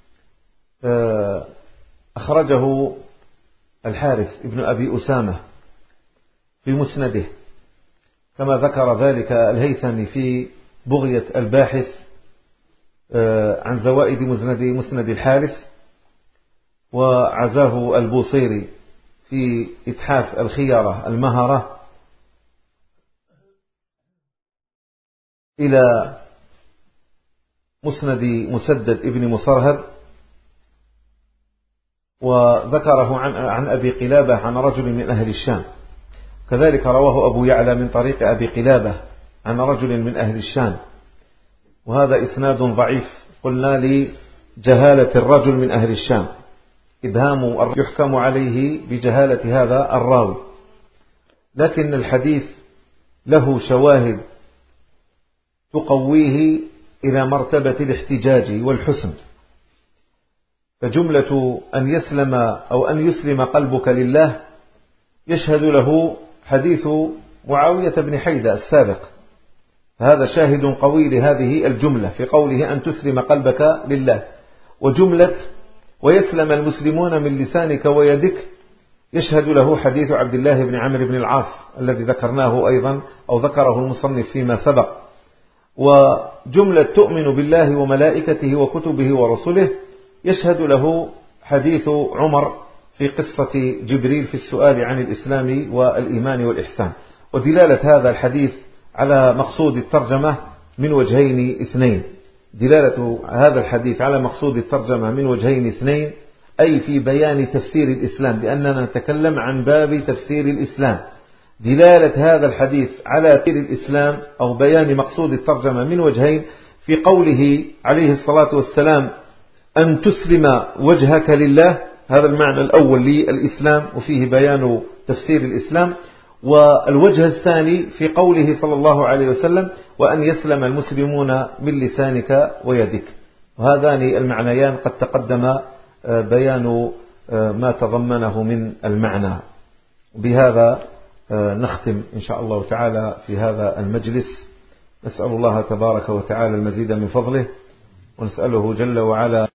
أخرجه الحارث ابن أبي أسامة في مسنده، كما ذكر ذلك الهيثمي في بغية الباحث عن زوائد مسند مسند الحارث، وعزاه البوصيري في إتحاف الخيارة المهرة إلى مسند مسدد ابن مصرهد، وذكره عن, عن أبي قلابة عن رجل من أهل الشام. كذلك رواه أبو يعلى من طريق أبي قلابة عن رجل من أهل الشام، وهذا إسناد ضعيف قلنا لجهالة الرجل من أهل الشام، إبهام يحكم عليه بجهالة هذا الراوي، لكن الحديث له شواهد تقويه إلى مرتبة الاحتجاج والحسن. فجملة أن يسلم أو أن يسلم قلبك لله يشهد له حديث معاوية بن حيدة السابق، هذا شاهد قوي لهذه الجملة في قوله أن تسلم قلبك لله. وجملة ويسلم المسلمون من لسانك ويدك يشهد له حديث عبد الله بن عمرو بن العاص الذي ذكرناه أيضا أو ذكره المصنف فيما سبق. وجملة تؤمن بالله وملائكته وكتبه ورسله يشهد له حديث عمر في قصة جبريل في السؤال عن الإسلام والإيمان والإحسان. ودلالة هذا الحديث على مقصود الترجمة من وجهين اثنين، دلالة هذا الحديث على مقصود الترجمة من وجهين اثنين، أي في بيان تفسير الإسلام، لأننا نتكلم عن باب تفسير الإسلام. دلالة هذا الحديث على تفسير الإسلام أو بيان مقصود الترجمة من وجهين، في قوله عليه الصلاة والسلام أن تسلم وجهك لله، هذا المعنى الأول للإسلام وفيه بيان تفسير الإسلام. والوجه الثاني في قوله صلى الله عليه وسلم وأن يسلم المسلمون من لسانك ويدك، وهذان المعنيان قد تقدم بيان ما تضمنه من المعنى. بهذا نختم إن شاء الله تعالى في هذا المجلس. نسأل الله تبارك وتعالى المزيد من فضله، ونسأله جل وعلا